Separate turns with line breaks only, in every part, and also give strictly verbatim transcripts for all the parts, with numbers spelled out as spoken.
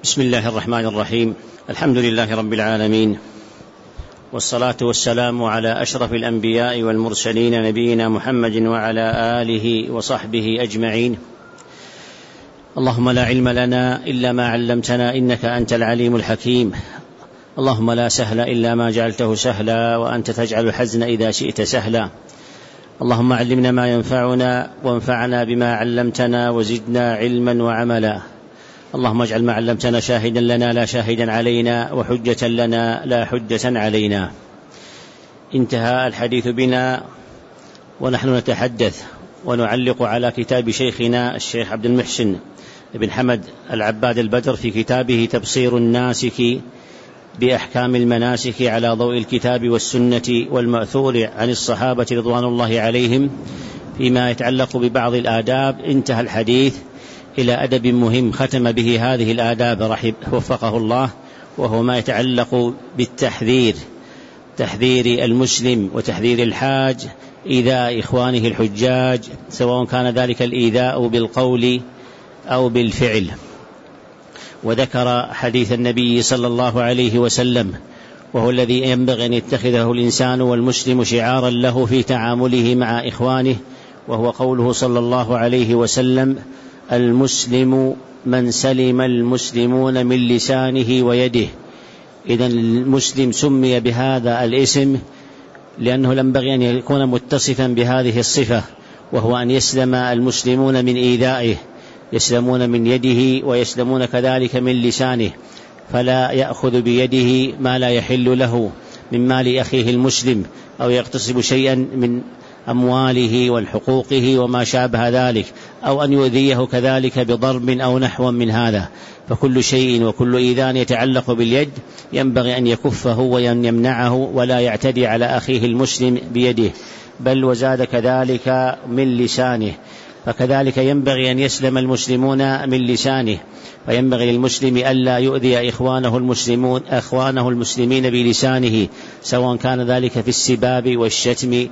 بسم الله الرحمن الرحيم. الحمد لله رب العالمين، والصلاة والسلام على أشرف الأنبياء والمرسلين نبينا محمد وعلى آله وصحبه أجمعين. اللهم لا علم لنا إلا ما علمتنا إنك أنت العليم الحكيم. اللهم لا سهل إلا ما جعلته سهلا، وأنت تجعل الحزن إذا شئت سهلا. اللهم علمنا ما ينفعنا وانفعنا بما علمتنا وزدنا علما وعملا. اللهم اجعل ما علمتنا شاهدا لنا لا شاهدا علينا، وحجة لنا لا حجة علينا. انتهى الحديث بنا ونحن نتحدث ونعلق على كتاب شيخنا الشيخ عبد المحسن بن حمد العباد البدر في كتابه تبصير الناسك بأحكام المناسك على ضوء الكتاب والسنة والمأثور عن الصحابة رضوان الله عليهم فيما يتعلق ببعض الآداب. انتهى الحديث إلى أدب مهم ختم به هذه الآداب رحب وفقه الله، وهو ما يتعلق بالتحذير، تحذير المسلم وتحذير الحاج إيذاء إخوانه الحجاج، سواء كان ذلك الإيذاء بالقول أو بالفعل. وذكر حديث النبي صلى الله عليه وسلم، وهو الذي ينبغي أن يتخذه الإنسان والمسلم شعارا له في تعامله مع إخوانه، وهو قوله صلى الله عليه وسلم: المسلم من سلم المسلمون من لسانه ويده. إذن المسلم سمي بهذا الاسم لأنه ينبغي أن يكون متصفا بهذه الصفة، وهو أن يسلم المسلمون من إيذائه، يسلمون من يده ويسلمون كذلك من لسانه، فلا يأخذ بيده ما لا يحل له من مال أخيه المسلم، أو يغتصب شيئا من أمواله والحقوقه وما شابه ذلك، أو أن يؤذيه كذلك بضرب أو نحو من هذا. فكل شيء وكل إيذان يتعلق باليد ينبغي أن يكفه وأن يمنعه، ولا يعتدي على أخيه المسلم بيده، بل وزاد كذلك من لسانه. فكذلك ينبغي أن يسلم المسلمون من لسانه، فينبغي للمسلم ألا يؤذي إخوانه المسلمون أخوانه المسلمين بلسانه، سواء كان ذلك في السباب والشتم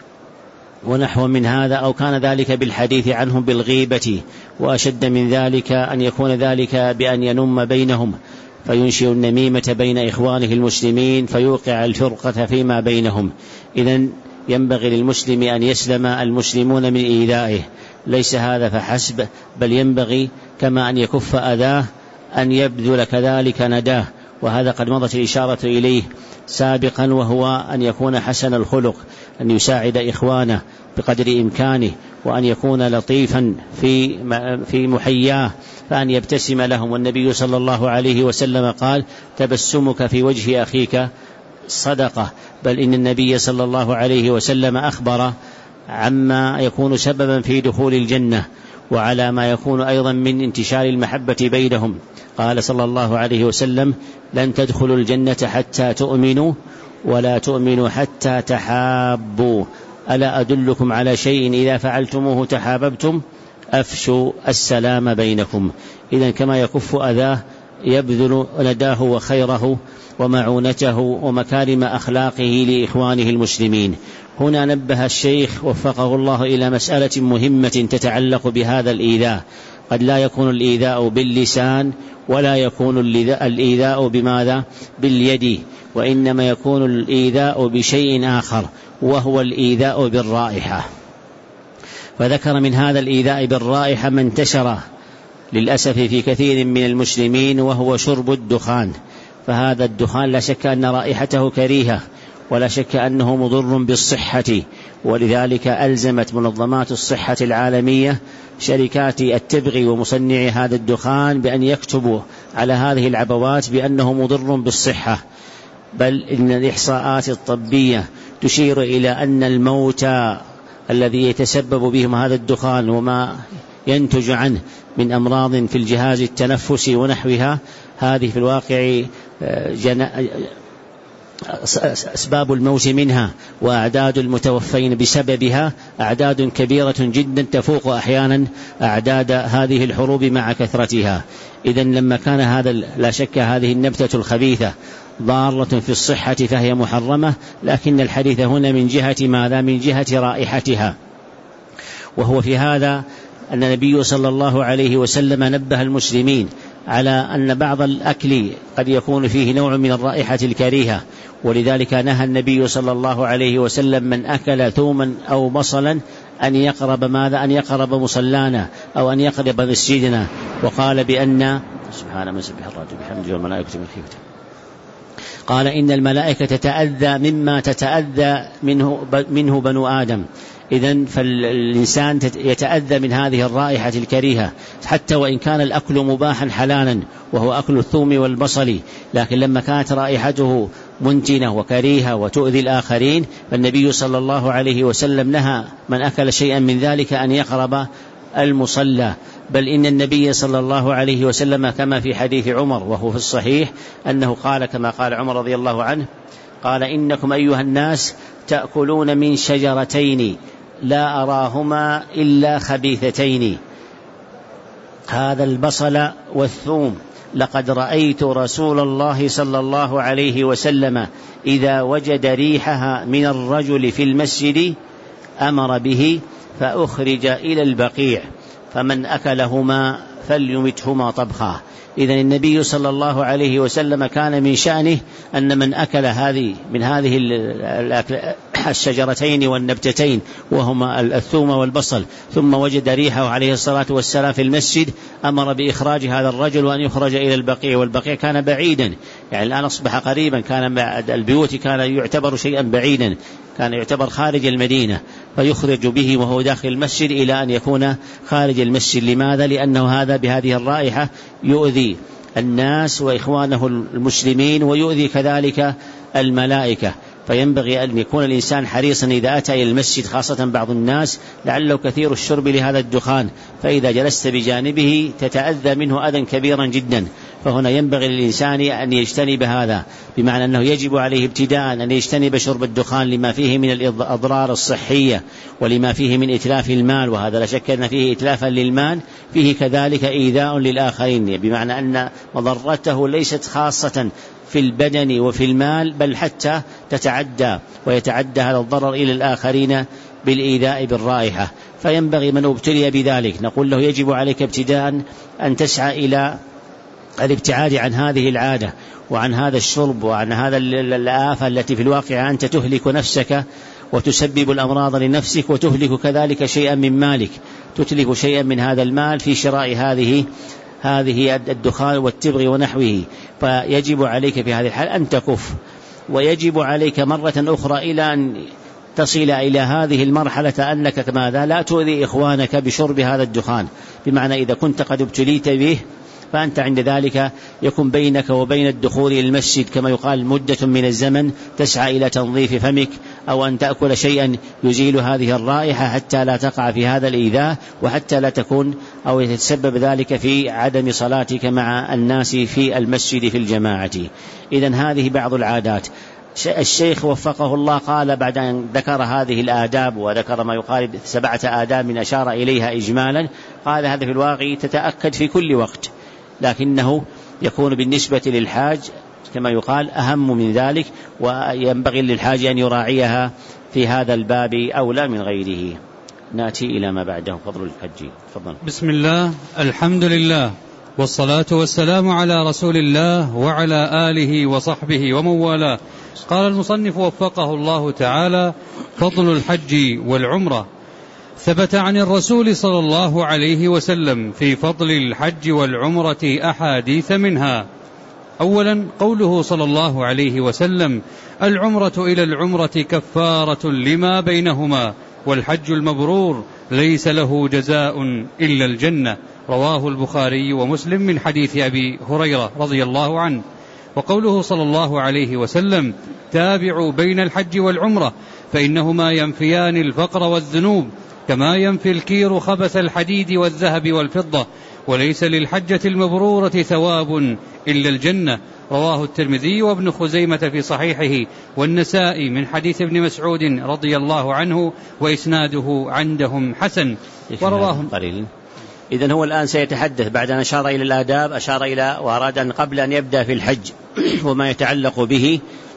ونحو من هذا، أو كان ذلك بالحديث عنهم بالغيبة، وأشد من ذلك أن يكون ذلك بأن ينم بينهم فينشئ النميمة بين إخوانه المسلمين فيوقع الفرقة فيما بينهم. إذن ينبغي للمسلم أن يسلم المسلمون من إيذائه. ليس هذا فحسب، بل ينبغي كما أن يكف أذاه أن يبذل كذلك نداه، وهذا قد مضت الإشارة إليه سابقا، وهو أن يكون حسن الخلق، أن يساعد إخوانه بقدر إمكانه، وأن يكون لطيفا في في محياه، فأن يبتسم لهم. والنبي صلى الله عليه وسلم قال: تبسمك في وجه أخيك صدقة. بل إن النبي صلى الله عليه وسلم أخبر عما يكون سببا في دخول الجنة، وعلى ما يكون أيضا من انتشار المحبة بينهم. قال صلى الله عليه وسلم: لن تدخلوا الجنة حتى تؤمنوا، ولا تؤمنوا حتى تحابوا. ألا أدلكم على شيء إذا فعلتموه تحاببتم؟ أفشوا السلام بينكم. إذن كما يكف أذاه يبذل نداه وخيره ومعونته ومكارم أخلاقه لإخوانه المسلمين. هنا نبه الشيخ وفقه الله إلى مسألة مهمة تتعلق بهذا الإيذاء. قد لا يكون الإيذاء باللسان، ولا يكون الإيذاء بماذا؟ باليد، وإنما يكون الإيذاء بشيء آخر، وهو الإيذاء بالرائحة. فذكر من هذا الإيذاء بالرائحة ما انتشر للأسف في كثير من المسلمين، وهو شرب الدخان. فهذا الدخان لا شك أن رائحته كريهة، ولا شك أنه مضر بالصحة، ولذلك ألزمت منظمات الصحة العالمية شركات التبغ ومصنعي هذا الدخان بأن يكتبوا على هذه العبوات بأنه مضر بالصحة. بل إن الإحصاءات الطبية تشير إلى أن الموتى الذي يتسبب بهم هذا الدخان وما ينتج عنه من أمراض في الجهاز التنفسي ونحوها، هذه في الواقع جنا... أسباب الموت منها وأعداد المتوفين بسببها أعداد كبيرة جدا، تفوق أحيانا أعداد هذه الحروب مع كثرتها. إذن لما كان هذا لا شك هذه النبتة الخبيثة ضارة في الصحة فهي محرمة، لكن الحديث هنا من جهة ماذا؟ من جهة رائحتها. وهو في هذا أن النبي صلى الله عليه وسلم نبه المسلمين على أن بعض الأكل قد يكون فيه نوع من الرائحة الكريهة، ولذلك نهى النبي صلى الله عليه وسلم من أكل ثوما أو بصلا أن يقرب ماذا؟ أن يقرب مصلانا أو أن يقرب مسجدنا، وقال بأن سبحان من سبح الرجل بحمده والملائكة من خيفته، قال إن الملائكة تتأذى مما تتأذى منه, منه بنو آدم. إذن فالإنسان يتأذى من هذه الرائحة الكريهة حتى وإن كان الأكل مباحا حلالا وهو أكل الثوم والبصل، لكن لما كانت رائحته منتنة وكريهة وتؤذي الآخرين فالنبي صلى الله عليه وسلم نهى من أكل شيئا من ذلك أن يقرب المصلى. بل إن النبي صلى الله عليه وسلم كما في حديث عمر وهو في الصحيح أنه قال كما قال عمر رضي الله عنه قال إنكم أيها الناس تأكلون من شجرتين لا أراهما إلا خبيثتين، هذا البصل والثوم، لقد رأيت رسول الله صلى الله عليه وسلم إذا وجد ريحها من الرجل في المسجد أمر به فأخرج إلى البقيع فمن أكلهما فليمتهما طبخا. إذن النبي صلى الله عليه وسلم كان من شأنه أن من أكل هذه من هذه الشجرتين والنبتتين وهما الثوم والبصل ثم وجد ريحه عليه الصلاة والسلام في المسجد أمر بإخراج هذا الرجل وأن يخرج إلى البقيع، والبقيع كان بعيدا، يعني الآن أصبح قريبا، كان البيوت كان يعتبر شيئا بعيدا، كان يعتبر خارج المدينة، فيخرج به وهو داخل المسجد إلى أن يكون خارج المسجد. لماذا؟ لأنه هذا بهذه الرائحة يؤذي الناس وإخوانه المسلمين ويؤذي كذلك الملائكة، فينبغي أن يكون الإنسان حريصا إذا أتى إلى المسجد، خاصة بعض الناس لعله كثير الشرب لهذا الدخان، فإذا جلست بجانبه تتأذى منه أذى كبيرا جدا، فهنا ينبغي للإنسان أن يجتنب هذا، بمعنى أنه يجب عليه ابتداء أن يجتنب شرب الدخان لما فيه من الأضرار الصحية ولما فيه من إتلاف المال، وهذا لا شك أن فيه إتلافا للمال، فيه كذلك إيذاء للآخرين، بمعنى أن مضرته ليست خاصة في البدن وفي المال بل حتى تتعدى ويتعدى هذا الضرر إلى الآخرين بالإيذاء بالرائحة. فينبغي من ابتلي بذلك نقول له يجب عليك ابتداء أن تسعى إلى الابتعاد عن هذه العادة وعن هذا الشرب وعن هذا الآفة التي في الواقع أنت تهلك نفسك وتسبب الأمراض لنفسك وتهلك كذلك شيئا من مالك، تتلف شيئا من هذا المال في شراء هذه هذه الدخان والتبغ ونحوه. فيجب عليك في هذه الحال أن تكف، ويجب عليك مرة أخرى إلى أن تصل إلى هذه المرحلة أنك ماذا لا تؤذي إخوانك بشرب هذا الدخان، بمعنى إذا كنت قد ابتليت به فأنت عند ذلك يكون بينك وبين الدخول إلى المسجد كما يقال مدة من الزمن تسعى إلى تنظيف فمك أو أن تأكل شيئا يزيل هذه الرائحة حتى لا تقع في هذا الإيذاء وحتى لا تكون أو يتسبب ذلك في عدم صلاتك مع الناس في المسجد في الجماعة. إذن هذه بعض العادات. الشيخ وفقه الله قال بعد أن ذكر هذه الآداب وذكر ما يقارب سبعة آداب من أشار إليها إجمالا، قال هذا في الواقع تتأكد في كل وقت، لكنه يكون بالنسبة للحاج كما يقال أهم من ذلك، وينبغي للحاج أن يراعيها في هذا الباب أولى من غيره. نأتي إلى ما بعده فضل الحج. تفضل.
بسم الله، الحمد لله، والصلاة والسلام على رسول الله وعلى آله وصحبه ومن والاه. قال المصنف وفقه الله تعالى: فضل الحج والعمرة. ثبت عن الرسول صلى الله عليه وسلم في فضل الحج والعمرة أحاديث، منها: أولا قوله صلى الله عليه وسلم: العمرة إلى العمرة كفارة لما بينهما، والحج المبرور ليس له جزاء إلا الجنة. رواه البخاري ومسلم من حديث أبي هريرة رضي الله عنه. وقوله صلى الله عليه وسلم: تابعوا بين الحج والعمرة فإنهما ينفيان الفقر والذنوب كما ينفي الكير خبث الحديد والذهب والفضة، وليس للحجة المبرورة ثواب إلا الجنة. رواه الترمذي وابن خزيمة في صحيحه والنسائي من حديث ابن مسعود رضي الله عنه، وإسناده عندهم حسن. ورواه
قليل. إذن هو الآن سيتحدث بعد أن أشار إلى الآداب، أشار إلى وأراد أن قبل أن يبدأ في الحج وما يتعلق به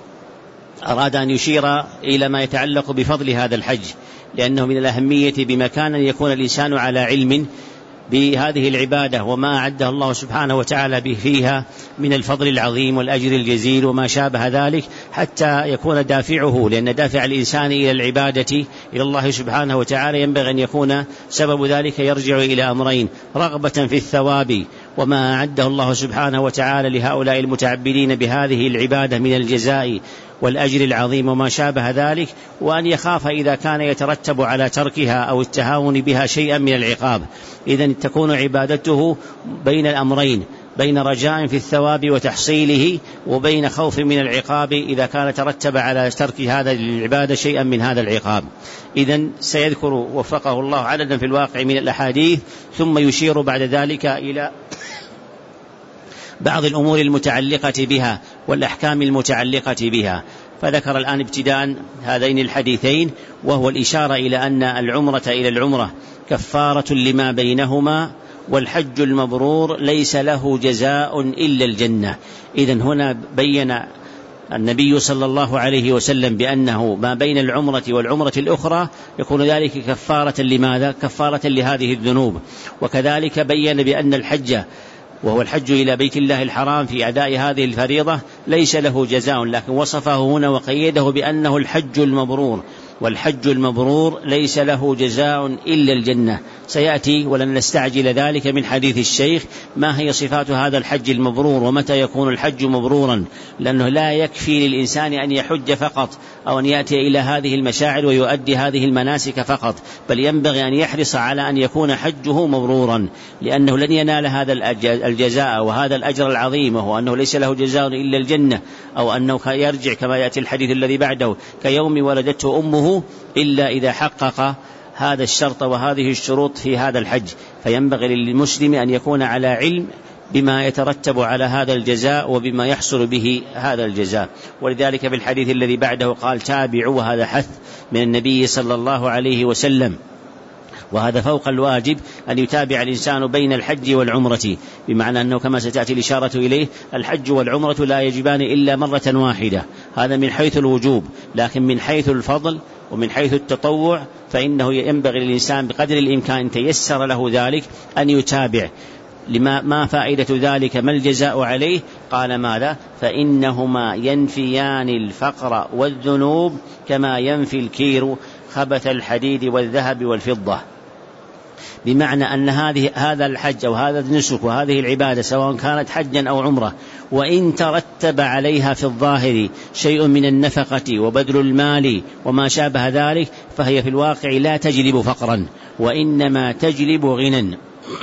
أراد أن يشير إلى ما يتعلق بفضل هذا الحج، لأنه من الأهمية بمكان أن يكون الإنسان على علم بهذه العبادة وما أعده الله سبحانه وتعالى به فيها من الفضل العظيم والأجر الجزيل وما شابه ذلك، حتى يكون دافعه، لأن دافع الإنسان إلى العبادة إلى الله سبحانه وتعالى ينبغي أن يكون سبب ذلك يرجع إلى أمرين: رغبة في الثواب وما أعده الله سبحانه وتعالى لهؤلاء المتعبدين بهذه العبادة من الجزاء والأجر العظيم وما شابه ذلك، وأن يخاف إذا كان يترتب على تركها أو التهاون بها شيئا من العقاب. إذن تكون عبادته بين الأمرين، بين رجاء في الثواب وتحصيله وبين خوف من العقاب إذا كان ترتب على ترك هذا العبادة شيئا من هذا العقاب. إذن سيذكر وفقه الله عددا في الواقع من الأحاديث، ثم يشير بعد ذلك إلى بعض الأمور المتعلقة بها والأحكام المتعلقة بها. فذكر الآن ابتداء هذين الحديثين، وهو الإشارة إلى أن العمرة إلى العمرة كفارة لما بينهما، والحج المبرور ليس له جزاء إلا الجنة. إذن هنا بين النبي صلى الله عليه وسلم بأنه ما بين العمرة والعمرة الأخرى يكون ذلك كفارة لماذا؟ كفارة لهذه الذنوب. وكذلك بين بأن الحج، وهو الحج إلى بيت الله الحرام في أداء هذه الفريضة، ليس له جزاء، لكن وصفه هنا وقيده بأنه الحج المبرور، والحج المبرور ليس له جزاء إلا الجنة. سيأتي ولن نستعجل ذلك من حديث الشيخ ما هي صفات هذا الحج المبرور ومتى يكون الحج مبرورا، لأنه لا يكفي للإنسان أن يحج فقط أو أن يأتي إلى هذه المشاعر ويؤدي هذه المناسك فقط، بل ينبغي أن يحرص على أن يكون حجه مبرورا، لأنه لن ينال هذا الجزاء وهذا الأجر العظيم، وهو أنه ليس له جزاء إلا الجنة، أو أنه يرجع كما يأتي الحديث الذي بعده كيوم ولدته أمه، إلا إذا حقق هذا الشرط وهذه الشروط في هذا الحج. فينبغي للمسلم أن يكون على علم بما يترتب على هذا الجزاء وبما يحصل به هذا الجزاء. ولذلك في الحديث الذي بعده قال: تابعوا، وهذا حث من النبي صلى الله عليه وسلم، وهذا فوق الواجب أن يتابع الإنسان بين الحج والعمرة، بمعنى أنه كما ستأتي الإشارة إليه الحج والعمرة لا يجبان إلا مرة واحدة، هذا من حيث الوجوب، لكن من حيث الفضل ومن حيث التطوع فإنه ينبغي للإنسان بقدر الإمكان إن تيسر له ذلك أن يتابع. لما ما فائدة ذلك؟ ما الجزاء عليه؟ قال: ماذا؟ فإنهما ينفيان الفقر والذنوب كما ينفي الكير خبث الحديد والذهب والفضة. بمعنى أن هذه هذا الحج أو هذا النسك وهذه العبادة سواء كانت حجا أو عمرة، وإن ترتب عليها في الظاهر شيء من النفقة وبذل المال وما شابه ذلك، فهي في الواقع لا تجلب فقرا، وإنما تجلب غنى.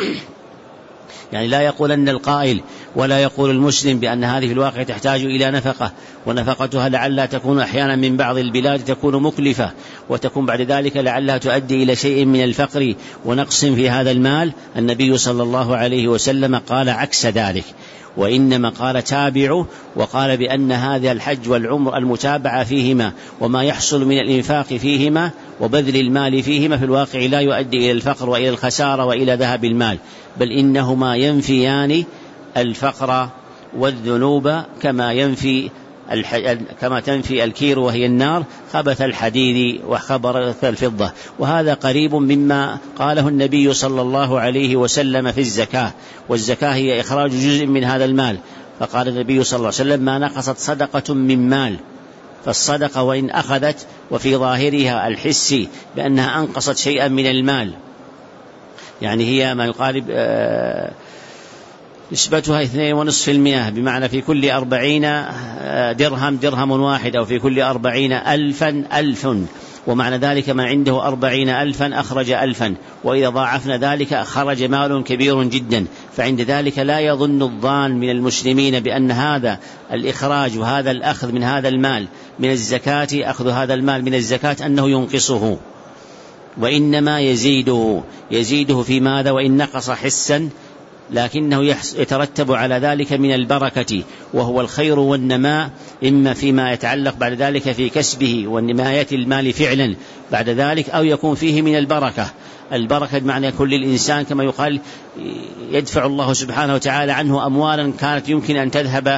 يعني لا يقول أن القائل ولا يقول المسلم بأن هذه في الواقع تحتاج إلى نفقة، ونفقتها لعلها تكون أحيانا من بعض البلاد تكون مكلفة، وتكون بعد ذلك لعلها تؤدي إلى شيء من الفقر ونقص في هذا المال. النبي صلى الله عليه وسلم قال عكس ذلك، وإنما قال تابعوا، وقال بأن هذا الحج والعمر المتابعة فيهما وما يحصل من الإنفاق فيهما وبذل المال فيهما في الواقع لا يؤدي إلى الفقر وإلى الخسارة وإلى ذهب المال، بل إنهما ينفيان الفقر والذنوب كما ينفي كما تنفي الكير وهي النار خبث الحديد وخبث الفضة. وهذا قريب مما قاله النبي صلى الله عليه وسلم في الزكاة، والزكاة هي إخراج جزء من هذا المال، فقال النبي صلى الله عليه وسلم: ما نقصت صدقة من مال. فالصدقة وإن أخذت وفي ظاهرها الحسي بأنها أنقصت شيئا من المال، يعني هي ما يقارب آه نسبتها اثنين ونصف المئة، بمعنى في كل أربعين درهم درهم واحد، أو في كل أربعين ألفا ألف، ومعنى ذلك من عنده أربعين ألفا أخرج ألفا، وإذا ضاعفنا ذلك خرج مال كبير جدا. فعند ذلك لا يظن الظان من المسلمين بأن هذا الإخراج وهذا الأخذ من هذا المال من الزكاة، أخذ هذا المال من الزكاة أنه ينقصه، وإنما يزيده يزيده في ماذا؟ وإن نقص حسا لكنه يترتب على ذلك من البركة، وهو الخير والنماء، إما فيما يتعلق بعد ذلك في كسبه والنماية المال فعلا بعد ذلك، أو يكون فيه من البركة. البركة بمعنى كل الإنسان كما يقال يدفع الله سبحانه وتعالى عنه أموالا كانت يمكن أن تذهب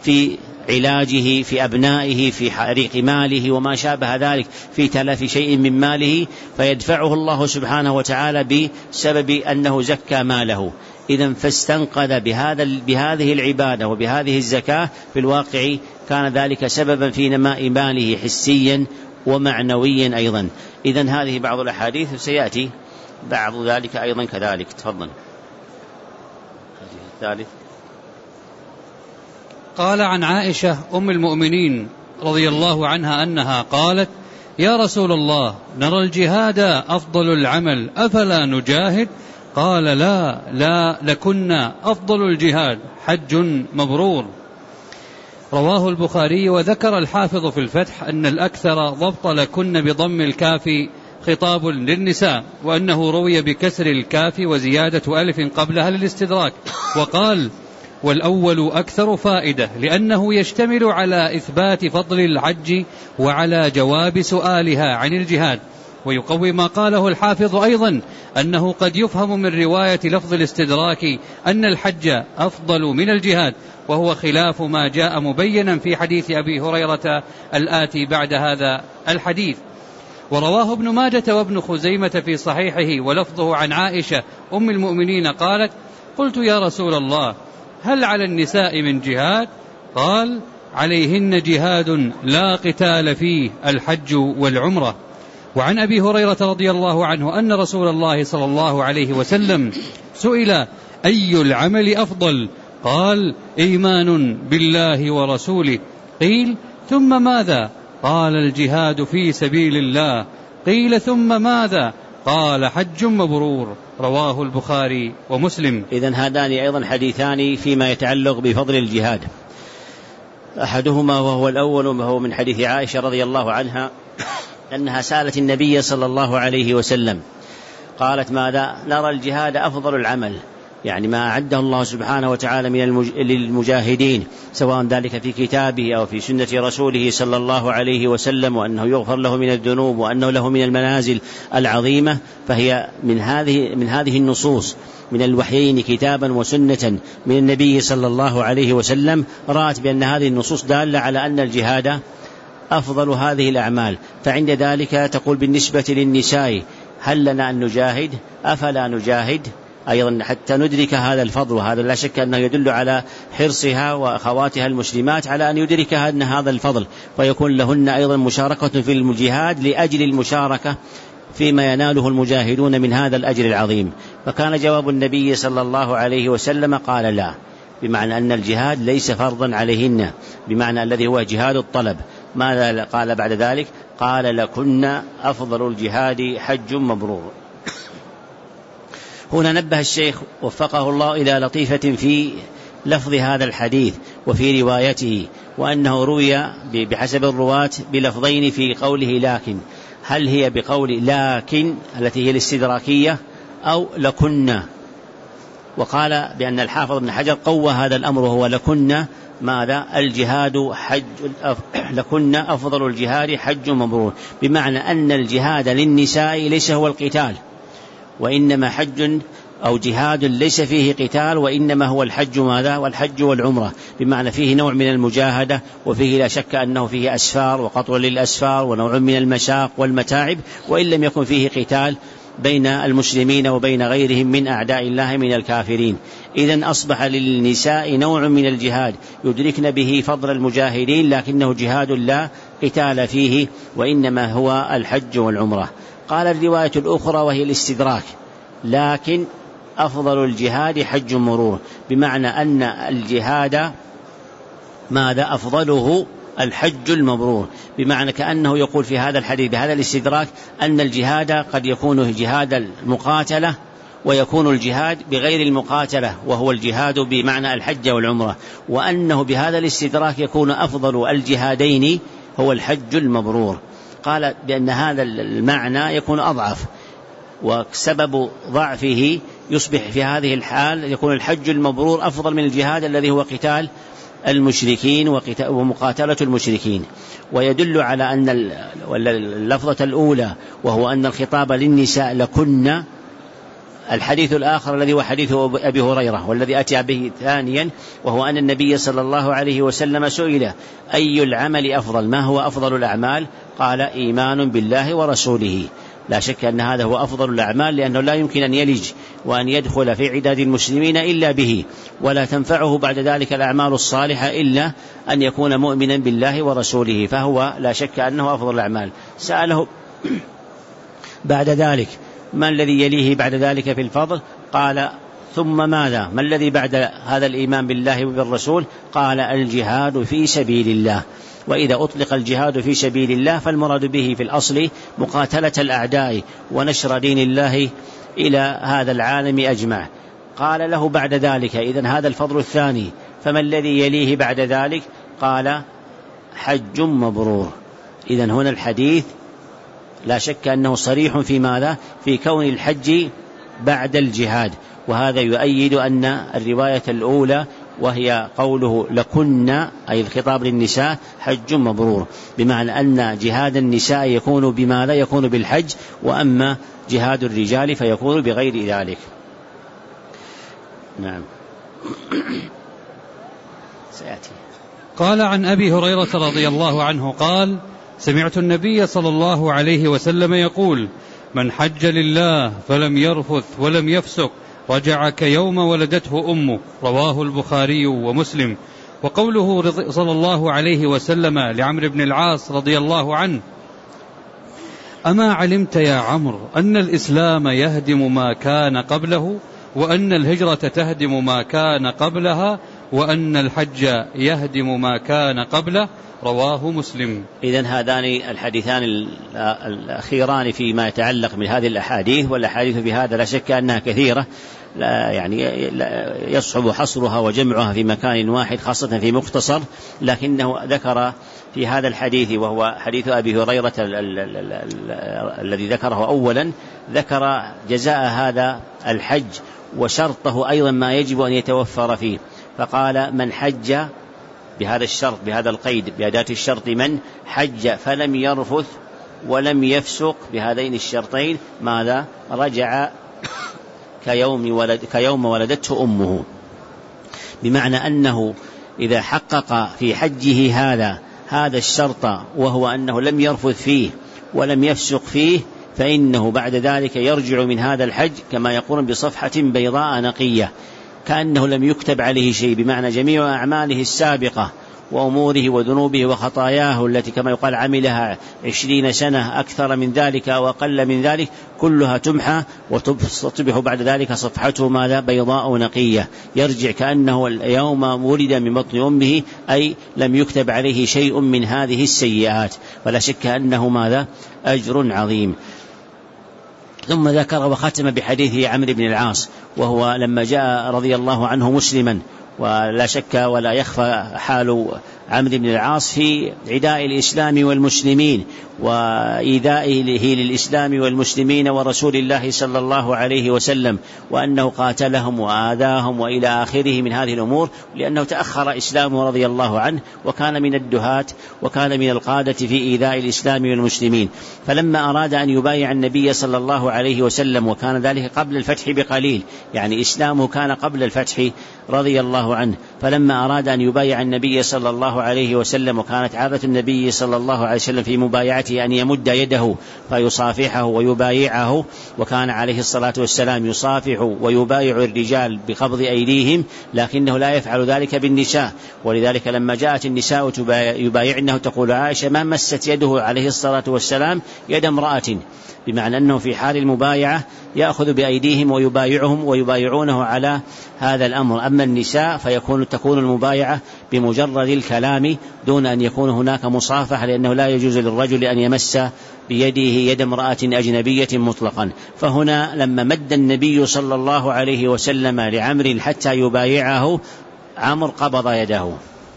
في علاجه، في أبنائه، في حريق ماله وما شابه ذلك، في تلف شيء من ماله، فيدفعه الله سبحانه وتعالى بسبب أنه زكى ماله. إذن فاستنقذ بهذا بهذه العبادة وبهذه الزكاة، في الواقع كان ذلك سببا في نماء ماله حسيا ومعنويا أيضا. إذن هذه بعض الأحاديث، سيأتي بعض ذلك أيضا كذلك. تفضل. الثالث
قال عن عائشة أم المؤمنين رضي الله عنها أنها قالت: يا رسول الله، نرى الجهاد أفضل العمل، أفلا نجاهد؟ قال: لا لا لكنا أفضل الجهاد حج مبرور. رواه البخاري. وذكر الحافظ في الفتح أن الأكثر ضبط لكن بضم الكاف خطاب للنساء، وأنه روي بكسر الكاف وزيادة ألف قبلها للاستدراك. وقال: والأول أكثر فائدة، لأنه يشتمل على إثبات فضل الحج وعلى جواب سؤالها عن الجهاد. ويقوي ما قاله الحافظ أيضا أنه قد يفهم من رواية لفظ الاستدراك أن الحج أفضل من الجهاد، وهو خلاف ما جاء مبينا في حديث أبي هريرة الآتي بعد هذا الحديث. ورواه ابن ماجة وابن خزيمة في صحيحه ولفظه عن عائشة أم المؤمنين قالت: قلت يا رسول الله، هل على النساء من جهاد؟ قال: عليهن جهاد لا قتال فيه، الحج والعمرة. وعن أبي هريرة رضي الله عنه أن رسول الله صلى الله عليه وسلم سئل: أي العمل أفضل؟ قال: إيمان بالله ورسوله. قيل: ثم ماذا؟ قال: الجهاد في سبيل الله. قيل: ثم ماذا؟ قال: حج مبرور. رواه البخاري ومسلم.
إذن هذان أيضا حديثان فيما يتعلق بفضل الجهاد. أحدهما وهو الأول وهو من حديث عائشة رضي الله عنها أنها سألت النبي صلى الله عليه وسلم، قالت: ماذا؟ نرى الجهاد أفضل العمل، يعني ما أعده الله سبحانه وتعالى من المج... للمجاهدين، سواء ذلك في كتابه أو في سنة رسوله صلى الله عليه وسلم، وأنه يغفر له من الذنوب وأنه له من المنازل العظيمة، فهي من هذه من هذه النصوص من الوحيين كتابا وسنة من النبي صلى الله عليه وسلم، رأت بأن هذه النصوص دالة على أن الجهاد أفضل هذه الأعمال. فعند ذلك تقول بالنسبة للنساء: هل لنا أن نجاهد؟ أفلا نجاهد؟ أيضا حتى ندرك هذا الفضل، وهذا لا شك أنه يدل على حرصها وأخواتها المسلمات على أن يدرك هذا الفضل، فيكون لهن أيضا مشاركة في الجهاد لأجل المشاركة فيما يناله المجاهدون من هذا الأجر العظيم. فكان جواب النبي صلى الله عليه وسلم قال: لا، بمعنى أن الجهاد ليس فرضا عليهن، بمعنى الذي هو جهاد الطلب. ماذا قال بعد ذلك؟ قال: لكن أفضل الجهاد حج مبرور. هنا نبه الشيخ وفقه الله إلى لطيفة في لفظ هذا الحديث وفي روايته، وأنه روي بحسب الرواة بلفظين في قوله لكن. هل هي بقول لكن التي هي الاستدراكية أو لكنا؟ وقال بأن الحافظ بن حجر قوى هذا الأمر، وهو لكنا ماذا؟ الجهاد حج، لكن أفضل الجهاد حج مبرور، بمعنى أن الجهاد للنساء ليس هو القتال، وإنما حج أو جهاد ليس فيه قتال، وإنما هو الحج ماذا؟ والحج والعمرة، بمعنى فيه نوع من المجاهدة، وفيه لا شك أنه فيه أسفار وقطع للأسفار ونوع من المشاق والمتاعب، وإن لم يكن فيه قتال بين المسلمين وبين غيرهم من أعداء الله من الكافرين. إذن أصبح للنساء نوع من الجهاد يدركن به فضل المجاهدين، لكنه جهاد لا قتال فيه، وإنما هو الحج والعمرة. قال الرواية الأخرى وهي الاستدراك: لكن أفضل الجهاد حج مرور، بمعنى أن الجهاد ماذا؟ أفضله الحج المبرور، بمعنى كأنه يقول في هذا الحديث بهذا الاستدراك أن الجهاد قد يكون جهاد المقاتلة ويكون الجهاد بغير المقاتلة، وهو الجهاد بمعنى الحج والعمرة، وأنه بهذا الاستدراك يكون أفضل الجهادين هو الحج المبرور. قال بأن هذا المعنى يكون أضعف، وسبب ضعفه يصبح في هذه الحال يكون الحج المبرور أفضل من الجهاد الذي هو قتال المشركين ومقاتلة المشركين. ويدل على أن اللفظة الأولى وهو أن الخطاب للنساء لكن الحديث الآخر الذي هو حديث أبي هريرة والذي أتى به ثانيا، وهو أن النبي صلى الله عليه وسلم سئل أي العمل أفضل، ما هو أفضل الأعمال؟ قال إيمان بالله ورسوله. لا شك أن هذا هو أفضل الأعمال، لأنه لا يمكن أن يلج وأن يدخل في عداد المسلمين إلا به، ولا تنفعه بعد ذلك الأعمال الصالحة إلا أن يكون مؤمنا بالله ورسوله، فهو لا شك أنه أفضل الأعمال. سأله بعد ذلك ما الذي يليه بعد ذلك في الفضل؟ قال ثم ماذا؟ ما الذي بعد هذا الإيمان بالله وبالرسول؟ قال الجهاد في سبيل الله. وإذا أطلق الجهاد في سبيل الله فالمراد به في الأصل مقاتلة الأعداء ونشر دين الله إلى هذا العالم أجمع. قال له بعد ذلك إذن هذا الفضل الثاني، فما الذي يليه بعد ذلك؟ قال حج مبرور. إذن هنا الحديث لا شك أنه صريح في ماذا؟ في كون الحج بعد الجهاد، وهذا يؤيد أن الرواية الأولى وهي قوله لكن أي الخطاب للنساء حج مبرور، بمعنى أن جهاد النساء يكون بماذا؟ يكون بالحج، وأما جهاد الرجال فيكون بغير ذلك. نعم. سيأتي.
قال عن أبي هريرة رضي الله عنه قال سمعت النبي صلى الله عليه وسلم يقول من حج لله فلم يرفث ولم يفسق رجع كيوم ولدته أمه، رواه البخاري ومسلم. وقوله صلى الله عليه وسلم لعمرو بن العاص رضي الله عنه أما علمت يا عمرو أن الإسلام يهدم ما كان قبله، وأن الهجرة تهدم ما كان قبلها، وأن الحج يهدم ما كان قبله، رواه مسلم.
إذن هذان الحديثان الأخيران فيما يتعلق من هذه الأحاديث، والأحاديث في هذا لا شك أنها كثيرة، لا يعني لا يصعب حصرها وجمعها في مكان واحد، خاصة في مختصر، لكنه ذكر في هذا الحديث وهو حديث أبي هريرة الذي ذكره أولا، ذكر جزاء هذا الحج وشرطه أيضا ما يجب أن يتوفر فيه، فقال من حج بهذا الشرط بهذا القيد بأداة الشرط من حج فلم يرفث ولم يفسق بهذين الشرطين ماذا؟ رجع كيوم, ولد كيوم ولدته أمه، بمعنى أنه إذا حقق في حجه هذا هذا الشرط وهو أنه لم يرفث فيه ولم يفسق فيه، فإنه بعد ذلك يرجع من هذا الحج كما يقول بصفحة بيضاء نقية، كأنه لم يكتب عليه شيء، بمعنى جميع أعماله السابقة وأموره وذنوبه وخطاياه التي كما يقال عملها عشرين سنة أكثر من ذلك أو أقل من ذلك كلها تمحى وتصبح بعد ذلك صفحته ماذا؟ بيضاء نقية، يرجع كأنه اليوم ولد من بطن أمه، أي لم يكتب عليه شيء من هذه السيئات، ولا شك أنه ماذا؟ أجر عظيم. ثم ذكر وختم بحديث عمرو بن العاص، وهو لما جاء رضي الله عنه مسلما، ولا شك ولا يخفى حال عمرو بن العاص في عداء الإسلام والمسلمين وإيذائه للإسلام والمسلمين ورسول الله صلى الله عليه وسلم، وأنه قاتلهم وآذاهم وإلى آخره من هذه الأمور، لأنه تأخر إسلامه رضي الله عنه، وكان من الدهاة وكان من القادة في إيذاء الإسلام والمسلمين. فلما أراد أن يبايع النبي صلى الله عليه وسلم، وكان ذلك قبل الفتح بقليل، يعني إسلامه كان قبل الفتح رضي الله عنه، فلما أراد أن يبايع النبي صلى الله عليه وسلم، وكانت عادة النبي صلى الله عليه وسلم في مبايعته أن يمد يده فيصافحه ويبايعه، وكان عليه الصلاة والسلام يصافح ويبايع الرجال بقبض أيديهم، لكنه لا يفعل ذلك بالنساء. ولذلك لما جاءت النساء يبايعنه تقول عائشة ما مست يده عليه الصلاة والسلام يد امرأة، بمعنى أنه في حال المبايعة يأخذ بأيديهم ويبايعهم ويبايعونه على هذا الأمر. أما النساء فيكون تكون المبايعة بمجرد الكلام دون أن يكون هناك مصافحة، لأنه لا يجوز للرجل أن يمس بيده يد امرأة أجنبية مطلقا. فهنا لما مد النبي صلى الله عليه وسلم لعمر حتى يبايعه، عمر قبض يده،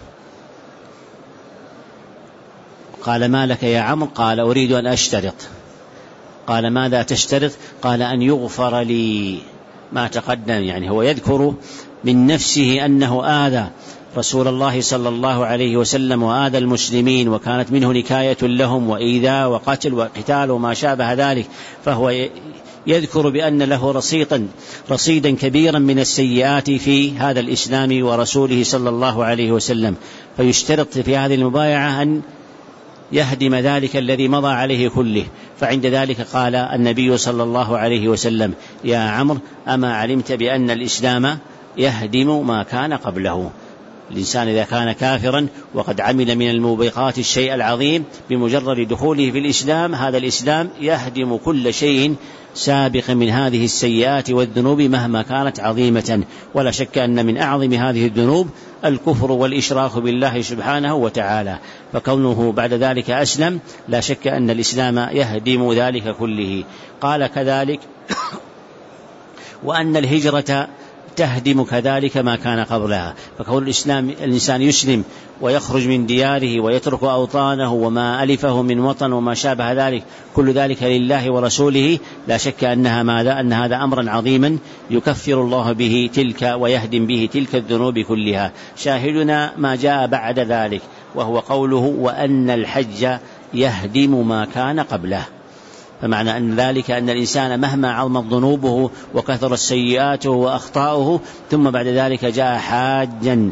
قال ما لك يا عمر؟ قال أريد أن أشترط. قال ماذا تشترط؟ قال أن يغفر لي ما تقدم، يعني هو يذكر من نفسه أنه آذى رسول الله صلى الله عليه وسلم وآذى المسلمين، وكانت منه نكاية لهم وإيذاء وقتل وقتال وما شابه ذلك، فهو يذكر بأن له رصيدا رصيدا كبيرا من السيئات في هذا الإسلام ورسوله صلى الله عليه وسلم، فيشترط في هذه المبايعة أن يهدم ذلك الذي مضى عليه كله. فعند ذلك قال النبي صلى الله عليه وسلم: يا عمرو، أما علمت بأن الإسلام يهدم ما كان قبله؟ الإنسان إذا كان كافرا وقد عمل من الموبقات الشيء العظيم، بمجرد دخوله في الإسلام هذا الإسلام يهدم كل شيء سابق من هذه السيئات والذنوب مهما كانت عظيمة. ولا شك أن من أعظم هذه الذنوب الكفر والإشراك بالله سبحانه وتعالى، فكونه بعد ذلك أسلم لا شك أن الإسلام يهدم ذلك كله. قال كذلك: وأن الهجرة تهدم كذلك ما كان قبلها. فكون الإسلام الإنسان يسلم ويخرج من دياره ويترك أوطانه وما ألفه من وطن وما شابه ذلك، كل ذلك لله ورسوله، لا شك أنها ماذا؟ أن هذا أمرا عظيما يكفر الله به تلك ويهدم به تلك الذنوب كلها. شاهدنا ما جاء بعد ذلك، وهو قوله: وأن الحج يهدم ما كان قبله. فمعنى أن ذلك أن الإنسان مهما عظمت ذنوبه وكثرت سيئاته وأخطاؤه، ثم بعد ذلك جاء حاجا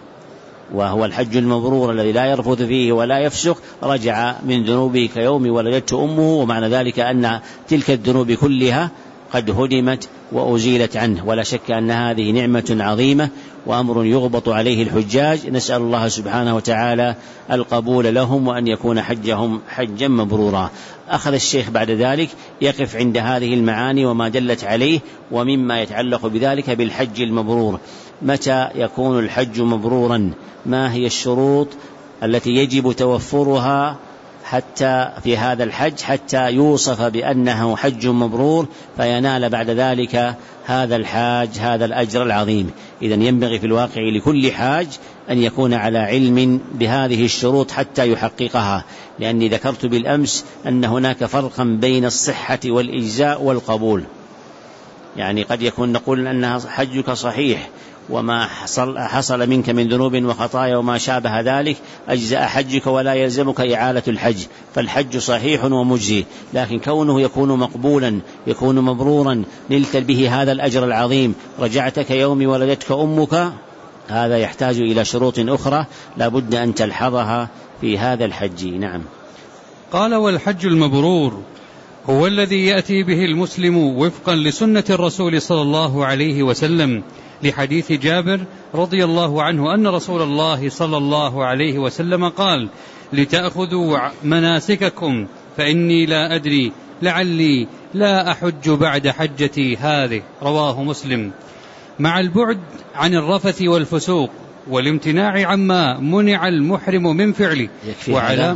وهو الحج المبرور الذي لا يرفث فيه ولا يفسق، رجع من ذنوبه كيوم ولدته أمه. ومعنى ذلك أن تلك الذنوب كلها قد هدمت وأزيلت عنه. ولا شك أن هذه نعمة عظيمة وأمر يغبط عليه الحجاج. نسأل الله سبحانه وتعالى القبول لهم وأن يكون حجهم حجا مبرورا. أخذ الشيخ بعد ذلك يقف عند هذه المعاني وما دلت عليه، ومما يتعلق بذلك بالحج المبرور. متى يكون الحج مبرورا؟ ما هي الشروط التي يجب توفرها حتى في هذا الحج حتى يوصف بأنه حج مبرور فينال بعد ذلك هذا الحاج هذا الأجر العظيم؟ إذن ينبغي في الواقع لكل حاج أن يكون على علم بهذه الشروط حتى يحققها، لأني ذكرت بالأمس أن هناك فرقا بين الصحة والإجزاء والقبول. يعني قد يكون نقول أن حجك صحيح وما حصل, حصل منك من ذنوب وخطايا وما شابه ذلك أجزاء حجك ولا يلزمك إعالة الحج، فالحج صحيح ومجزي. لكن كونه يكون مقبولا يكون مبرورا نلت به هذا الأجر العظيم، رجعت كيوم ولدتك أمك، هذا يحتاج إلى شروط أخرى لا بد أن تلحظها في هذا الحج. نعم.
قال: والحج المبرور هو الذي يأتي به المسلم وفقا لسنة الرسول صلى الله عليه وسلم، لحديث جابر رضي الله عنه أن رسول الله صلى الله عليه وسلم قال: لتأخذوا مناسككم فإني لا أدري لعلي لا أحج بعد حجتي هذه. رواه مسلم. مع البعد عن الرفث والفسوق والامتناع عما منع المحرم من فعله. وعلى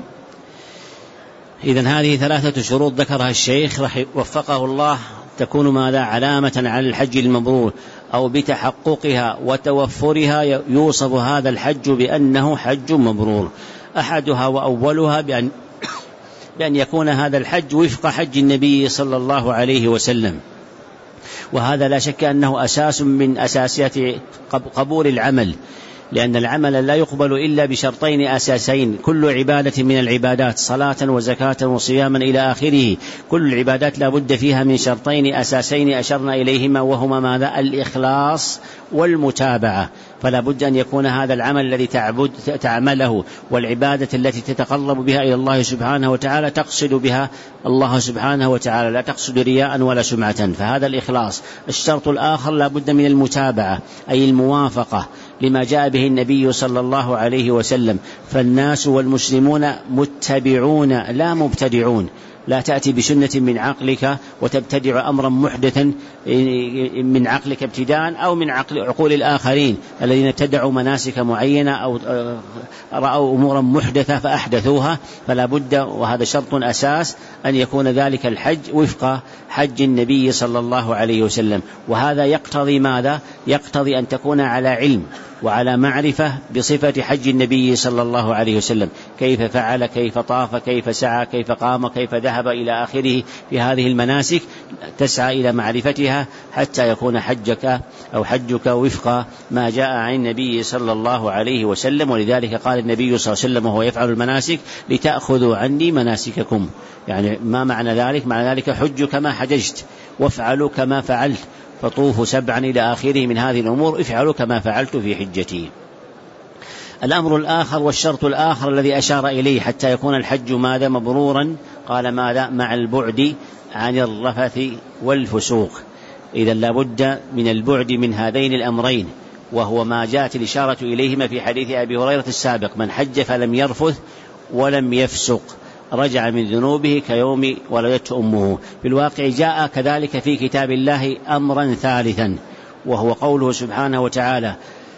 إذن هذه ثلاثة شروط ذكرها الشيخ وفقه الله تكون ماذا؟ علامة على الحج المبرور، أو بتحققها وتوفرها يوصف هذا الحج بأنه حج مبرور. أحدها وأولها بأن, بأن يكون هذا الحج وفق حج النبي صلى الله عليه وسلم، وهذا لا شك أنه أساس من أساسيات قبول العمل، لأن العمل لا يقبل إلا بشرطين أساسين. كل عبادة من العبادات صلاة وزكاة وصياما إلى آخره، كل العبادات لا بد فيها من شرطين أساسين أشرنا إليهما، وهما ماذا؟ الإخلاص والمتابعة. فلا بد أن يكون هذا العمل الذي تعبد تعمله والعبادة التي تتقرب بها إلى الله سبحانه وتعالى تقصد بها الله سبحانه وتعالى، لا تقصد رياء ولا سمعة، فهذا الإخلاص. الشرط الآخر لا بد من المتابعة، أي الموافقة لما جاء به النبي صلى الله عليه وسلم. فالناس والمسلمون متبعون لا مبتدعون. لا تأتي بسنة من عقلك وتبتدع أمرا محدثا من عقلك ابتداء أو من عقل عقول الآخرين الذين ابتدعوا مناسك معينة أو رأوا أمورا محدثة فأحدثوها. فلا بد، وهذا شرط أساس، أن يكون ذلك الحج وفق حج النبي صلى الله عليه وسلم. وهذا يقتضي ماذا؟ يقتضي أن تكون على علم وعلى معرفة بصفة حج النبي صلى الله عليه وسلم، كيف فعل، كيف طاف، كيف سعى، كيف قام، كيف ذهب إلى آخره في هذه المناسك، تسعى إلى معرفتها حتى يكون حجك أو حجك وفق ما جاء عن النبي صلى الله عليه وسلم. ولذلك قال النبي صلى الله عليه وسلم وهو يفعل المناسك: لتأخذوا عني مناسككم. يعني ما معنى ذلك؟ معنى ذلك: حجوا كما حججت، وافعلوا كما فعلت، فطوفوا سبعا إلى آخره من هذه الأمور، افعلوا كما فعلت في حجتي. الأمر الآخر والشرط الآخر الذي أشار إليه حتى يكون الحج ماذا؟ مبرورا، قال ماذا؟ مع البعد عن الرفث والفسوق. إذا لابد من البعد من هذين الأمرين، وهو ما جاءت الإشارة إليهما في حديث أبي هريرة السابق: من حج فلم يرفث ولم يفسق رجع من ذنوبه كيوم ولدته أمه. في الواقع جاء كذلك في كتاب الله أمرا ثالثا، وهو قوله سبحانه وتعالى: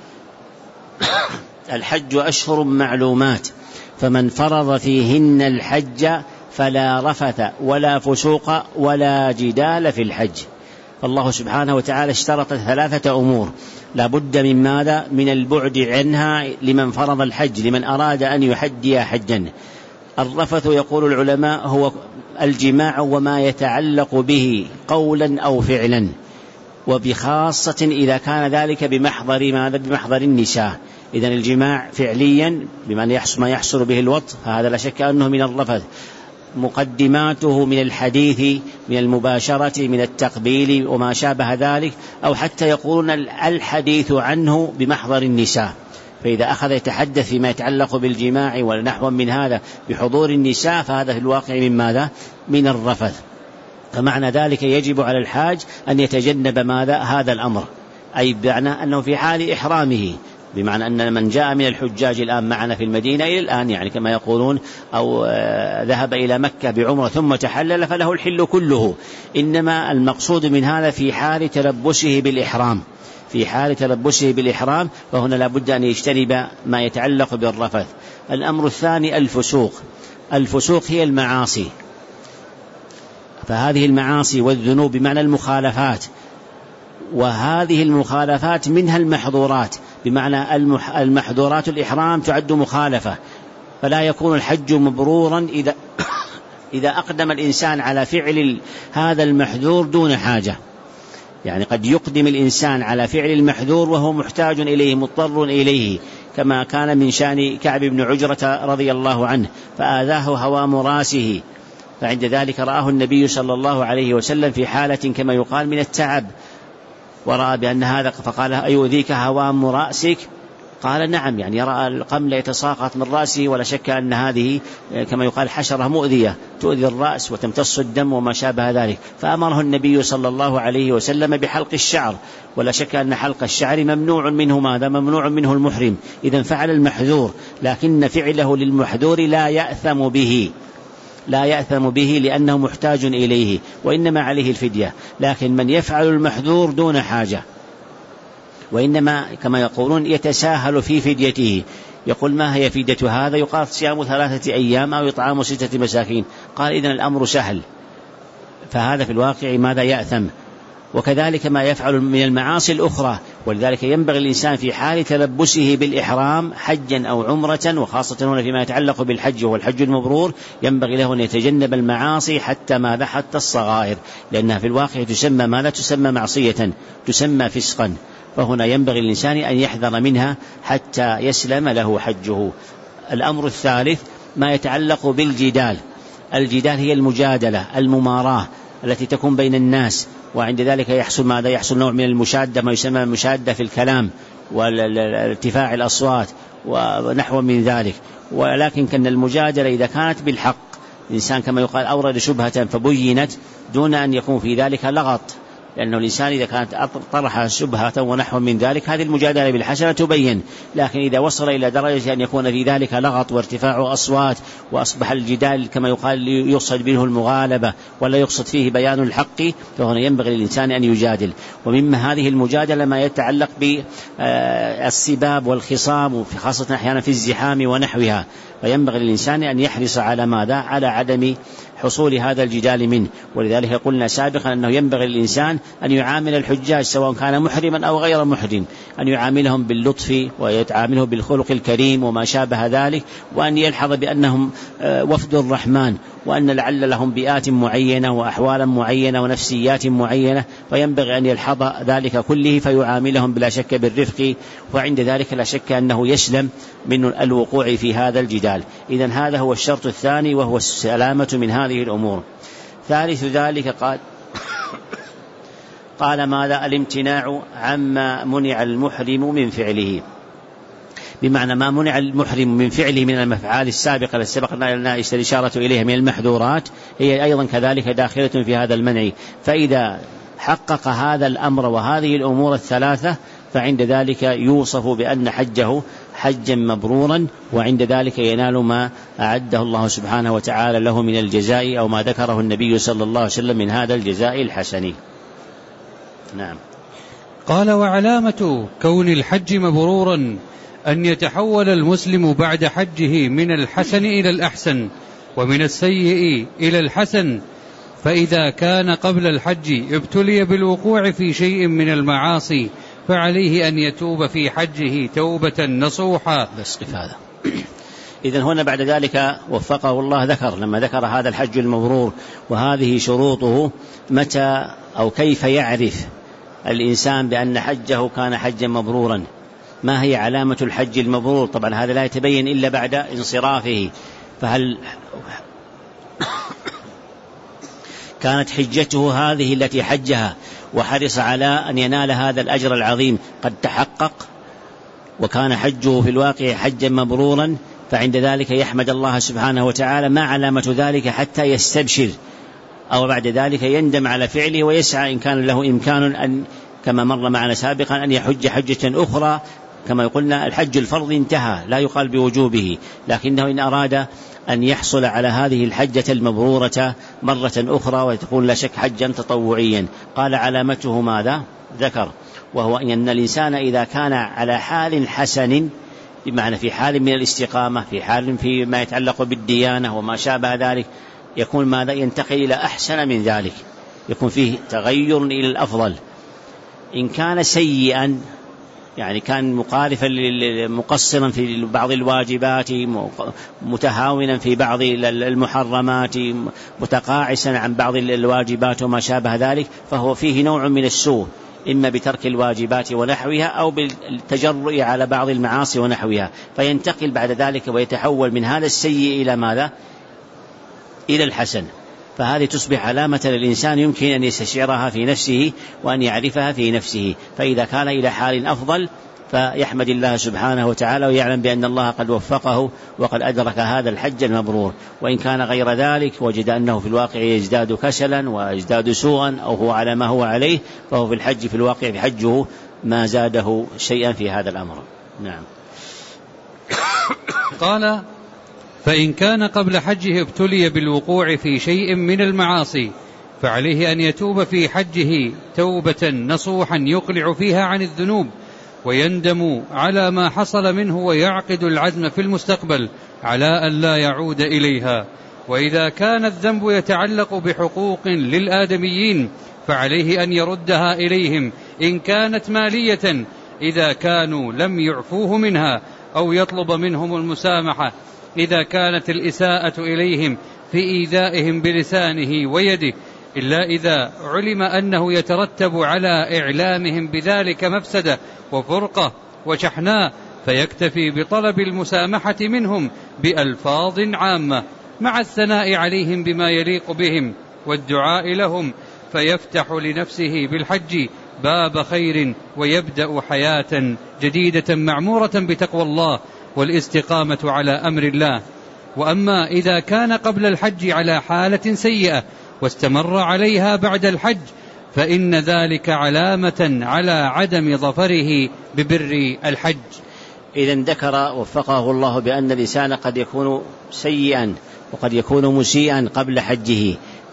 الحج أشهر معلومات فمن فرض فيهن الحج فلا رفث ولا فسوق ولا جدال في الحج. فالله سبحانه وتعالى اشترط ثلاثة أمور لا بد من ماذا؟ من البعد عنها لمن فرض الحج، لمن أراد أن يحجي حجا. الرفث يقول العلماء هو الجماع وما يتعلق به قولا أو فعلا، وبخاصة إذا كان ذلك بمحضر ماذا؟ بمحضر النساء. إذن الجماع فعليا بمن يحصل ما يحصل به الوطء، فهذا لا شك أنه من الرفث. مقدماته من الحديث، من المباشرة، من التقبيل وما شابه ذلك، أو حتى يقولون الحديث عنه بمحضر النساء. فإذا أخذ يتحدث فيما يتعلق بالجماع ونحو من هذا بحضور النساء، فهذا في الواقع من ماذا؟ من الرفث. فمعنى ذلك يجب على الحاج أن يتجنب ماذا؟ هذا الأمر، أي بمعنى أنه في حال إحرامه، بمعنى أن من جاء من الحجاج الآن معنا في المدينة إلى الآن، يعني كما يقولون، أو ذهب إلى مكة بعمرة ثم تحلل فله الحل كله. إنما المقصود من هذا في حال تلبسه بالإحرام، في حال تلبسه بالإحرام، فهنا لابد أن يجتنب ما يتعلق بالرفث. الأمر الثاني الفسوق. الفسوق هي المعاصي، فهذه المعاصي والذنوب بمعنى المخالفات، وهذه المخالفات منها المحظورات، بمعنى المحظورات الإحرام تعد مخالفة، فلا يكون الحج مبرورا إذا إذا أقدم الإنسان على فعل هذا المحذور دون حاجة. يعني قد يقدم الإنسان على فعل المحذور وهو محتاج إليه مضطر إليه، كما كان من شأن كعب بن عجرة رضي الله عنه، فآذاه هوام راسه، فعند ذلك رآه النبي صلى الله عليه وسلم في حالة كما يقال من التعب، ورأى بأن هذا، فقال: أيؤذيك هوام رأسك؟ قال: نعم. يعني يرى القمل يتساقط من رأسه، ولا شك أن هذه كما يقال حشرة مؤذية تؤذي الرأس وتمتص الدم وما شابه ذلك، فأمره النبي صلى الله عليه وسلم بحلق الشعر، ولا شك أن حلق الشعر ممنوع منه ماذا؟ ممنوع منه المحرم. إذن فعل المحذور، لكن فعله للمحذور لا يأثم به، لا يأثم به لأنه محتاج إليه، وإنما عليه الفدية. لكن من يفعل المحذور دون حاجة، وإنما كما يقولون يتساهل في فديته، يقول: ما هي فدية هذا؟ يقال: صيام ثلاثة أيام أو إطعام ستة مساكين. قال: إذن الأمر سهل، فهذا في الواقع ماذا؟ يأثم. وكذلك ما يفعل من المعاصي الأخرى. ولذلك ينبغي الإنسان في حال تلبسه بالإحرام حجا أو عمرة، وخاصة هنا فيما يتعلق بالحج وهو الحج المبرور، ينبغي له أن يتجنب المعاصي حتى ماذا؟ حتى الصغائر، لأنها في الواقع تسمى ماذا؟ تسمى معصية، تسمى فسقا. فهنا ينبغي الإنسان أن يحذر منها حتى يسلم له حجه. الأمر الثالث ما يتعلق بالجدال. الجدال هي المجادلة، المماراة التي تكون بين الناس، وعند ذلك يحصل ماذا؟ يحصل نوع من المشادة، ما يسمى المشادة في الكلام والارتفاع الأصوات ونحو من ذلك. ولكن كان المجادلة إذا كانت بالحق، الإنسان كما يقال أورد شبهة فبينت دون أن يكون في ذلك لغط، لأنه الإنسان إذا كانت طرح شبهة ونحو من ذلك هذه المجادلة بالحسنة تبين. لكن إذا وصل إلى درجة أن يكون في ذلك لغط وارتفاع أصوات، وأصبح الجدال كما يقال يقصد منه المغالبة ولا يقصد فيه بيان الحق، فهنا ينبغي للإنسان أن يجادل. ومما هذه المجادلة ما يتعلق بالسباب والخصام، خاصة أحيانا في الزحام ونحوها، فينبغي للإنسان أن يحرص على ماذا؟ على عدم حصول هذا الجدال منه. ولذلك قلنا سابقا أنه ينبغي للإنسان أن يعامل الحجاج سواء كان محرما أو غير محرم، أن يعاملهم باللطف ويتعامله بالخلق الكريم وما شابه ذلك، وأن يلحظ بأنهم وفد الرحمن، وأن لعل لهم بيئات معينة وأحوالا معينة ونفسيات معينة، فينبغي أن يلحظ ذلك كله فيعاملهم بلا شك بالرفق، وعند ذلك لا شك أنه يسلم من الوقوع في هذا الجدال. إذن هذا هو الشرط الثاني وهو السلامة من هذه الأمور. ثالث ذلك قال قال ماذا؟ الامتناع عما منع المحرم من فعله، بمعنى ما منع المحرم من فعله من المفعال السابقة التي سبقنا الإشارة إليها من المحذورات، هي أيضا كذلك داخلة في هذا المنع. فإذا حقق هذا الأمر وهذه الأمور الثلاثة فعند ذلك يوصف بأن حجه حجا مبرورا، وعند ذلك ينال ما أعده الله سبحانه وتعالى له من الجزاء أو ما ذكره النبي صلى الله عليه وسلم من هذا الجزاء الحسن. نعم.
قال: وعلامة كون الحج مبرورا أن يتحول المسلم بعد حجه من الحسن إلى الأحسن ومن السيء إلى الحسن، فإذا كان قبل الحج ابتلي بالوقوع في شيء من المعاصي فعليه أن يتوب في حجه توبة نصوحا.
بس قف هذا. إذن هنا بعد ذلك وفقه الله ذكر لما ذكر هذا الحج المبرور وهذه شروطه، متى أو كيف يعرف الإنسان بأن حجه كان حجا مبرورا؟ ما هي علامة الحج المبرور؟ طبعا هذا لا يتبين إلا بعد انصرافه. فهل كانت حجته هذه التي حجها وحرص على أن ينال هذا الأجر العظيم قد تحقق وكان حجه في الواقع حجا مبرورا، فعند ذلك يحمد الله سبحانه وتعالى. ما علامة ذلك حتى يستبشر أو بعد ذلك يندم على فعله ويسعى إن كان له إمكان أن كما مر معنا سابقا أن يحج حجة أخرى. كما قلنا الحج الفرض انتهى لا يقال بوجوبه، لكنه إن أراد أن يحصل على هذه الحجة المبرورة مرة أخرى وتكون لا شك حجا تطوعيا. قال علامته ماذا؟ ذكر وهو أن الإنسان إذا كان على حال حسن، بمعنى في حال من الاستقامة، في حال فيما يتعلق بالديانة وما شابه ذلك، يكون ماذا؟ ينتقل إلى أحسن من ذلك، يكون فيه تغير إلى الأفضل. إن كان سيئا يعني كان مخالفا مقصرا في بعض الواجبات، متهاونا في بعض المحرمات، متقاعسا عن بعض الواجبات وما شابه ذلك، فهو فيه نوع من السوء، إما بترك الواجبات ونحوها أو بالتجرؤ على بعض المعاصي ونحوها، فينتقل بعد ذلك ويتحول من هذا السيء إلى ماذا؟ إلى الحسن. فهذه تصبح علامة للإنسان يمكن أن يستشعرها في نفسه وأن يعرفها في نفسه. فإذا كان إلى حال أفضل فيحمد الله سبحانه وتعالى ويعلم بأن الله قد وفقه وقد أدرك هذا الحج المبرور. وإن كان غير ذلك وجد أنه في الواقع يزداد كسلا ويزداد سوءا أو هو على ما هو عليه، فهو في الحج في الواقع في حجه ما زاده شيئا في هذا الأمر. نعم.
قال: فإن كان قبل حجه ابتلي بالوقوع في شيء من المعاصي فعليه أن يتوب في حجه توبة نصوحا يقلع فيها عن الذنوب ويندم على ما حصل منه ويعقد العزم في المستقبل على أن لا يعود إليها. وإذا كان الذنب يتعلق بحقوق للآدميين فعليه أن يردها إليهم إن كانت مالية إذا كانوا لم يعفوه منها، أو يطلب منهم المسامحة إذا كانت الإساءة إليهم في إيذائهم بلسانه ويده، إلا إذا علم أنه يترتب على إعلامهم بذلك مفسدة وفرقة وشحناء، فيكتفي بطلب المسامحة منهم بألفاظ عامة مع الثناء عليهم بما يليق بهم والدعاء لهم، فيفتح لنفسه بالحج باب خير ويبدأ حياة جديدة معمورة بتقوى الله والاستقامة على أمر الله. وأما إذا كان قبل الحج على حالة سيئة واستمر عليها بعد الحج فإن ذلك علامة على عدم ظفره ببر الحج.
إذن ذكر وفقه الله بأن الإنسان قد يكون سيئا وقد يكون مسيئا قبل حجه،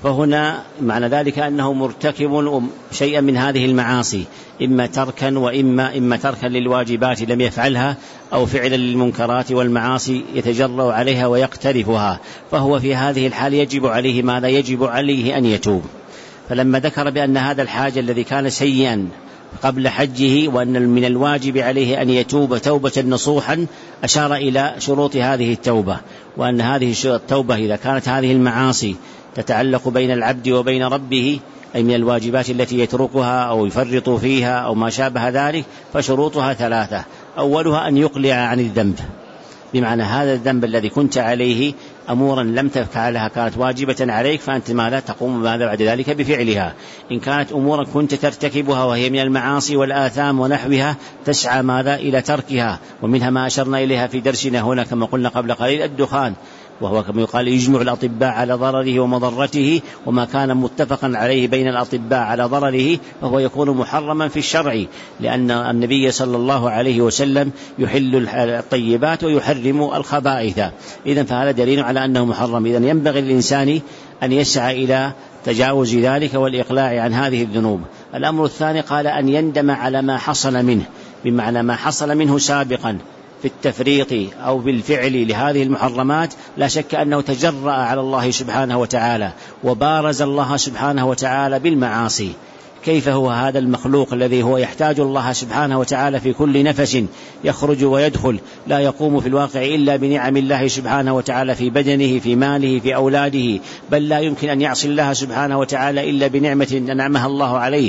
فهنا معنى ذلك أنه مرتكب شيئا من هذه المعاصي، إما تركا وإما إما تركا للواجبات لم يفعلها، أو فعلا للمنكرات والمعاصي يتجرأ عليها ويقترفها، فهو في هذه الحال يجب عليه ماذا؟ يجب عليه أن يتوب. فلما ذكر بأن هذا الحاجة الذي كان سيئا قبل حجه وأن من الواجب عليه أن يتوب توبة نصوحا، أشار إلى شروط هذه التوبة، وأن هذه التوبة إذا كانت هذه المعاصي تتعلق بين العبد وبين ربه، أي من الواجبات التي يتركها أو يفرط فيها أو ما شابه ذلك، فشروطها ثلاثة. أولها أن يقلع عن الذنب، بمعنى هذا الذنب الذي كنت عليه أمورا لم تفعلها كانت واجبة عليك، فأنت ماذا تقوم ماذا بعد ذلك بفعلها. إن كانت أمورا كنت ترتكبها وهي من المعاصي والآثام ونحوها، تسعى ماذا إلى تركها، ومنها ما أشرنا إليها في درسنا هنا كما قلنا قبل قليل، الدخان، وهو كما يقال يجمع الأطباء على ضرره ومضرته، وما كان متفقا عليه بين الأطباء على ضرره فهو يكون محرما في الشرع، لأن النبي صلى الله عليه وسلم يحل الطيبات ويحرم الخبائث. إذن فهذا دليل على أنه محرم. إذن ينبغي الإنسان أن يسعى إلى تجاوز ذلك والإقلاع عن هذه الذنوب. الأمر الثاني قال أن يندم على ما حصل منه، بمعنى ما حصل منه سابقا في التفريط أو بالفعل لهذه المحرمات، لا شك أنه تجرأ على الله سبحانه وتعالى وبارز الله سبحانه وتعالى بالمعاصي. كيف هو هذا المخلوق الذي هو يحتاج الله سبحانه وتعالى في كل نفس يخرج ويدخل، لا يقوم في الواقع إلا بنعم الله سبحانه وتعالى في بدنه في ماله في أولاده، بل لا يمكن أن يعصي الله سبحانه وتعالى إلا بنعمة أنعمها الله عليه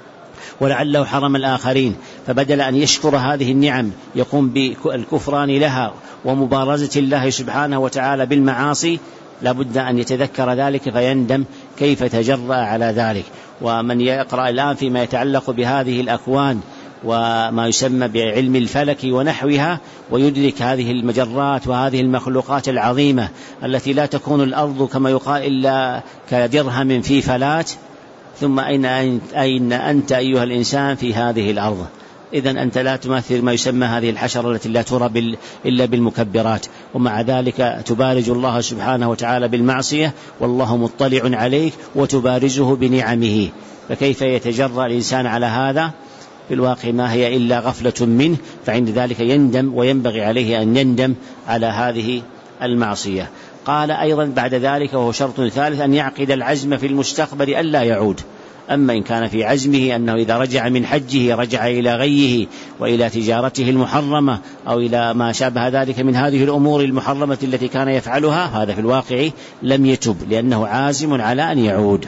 ولعله حرم الآخرين، فبدل أن يشكر هذه النعم يقوم بالكفران لها ومبارزة الله سبحانه وتعالى بالمعاصي، لابد أن يتذكر ذلك فيندم كيف تجرأ على ذلك. ومن يقرأ الآن فيما يتعلق بهذه الأكوان وما يسمى بعلم الفلك ونحوها، ويدرك هذه المجرات وهذه المخلوقات العظيمة التي لا تكون الأرض كما يقال إلا كدرهم في فلات، ثم أين, أين أنت أيها الإنسان في هذه الأرض؟ إذن أنت لا تمثل ما يسمى هذه الحشرة التي لا ترى بال إلا بالمكبرات، ومع ذلك تبارز الله سبحانه وتعالى بالمعصية والله مطلع عليك وتبارزه بنعمه، فكيف يتجرأ الإنسان على هذا؟ في الواقع ما هي إلا غفلة منه، فعند ذلك يندم، وينبغي عليه أن يندم على هذه المعصية. قال أيضا بعد ذلك وهو شرط ثالث أن يعقد العزم في المستقبل ألا يعود. أما إن كان في عزمه أنه إذا رجع من حجه رجع إلى غيه وإلى تجارته المحرمة أو إلى ما شابه ذلك من هذه الأمور المحرمة التي كان يفعلها، هذا في الواقع لم يتب لأنه عازم على أن يعود.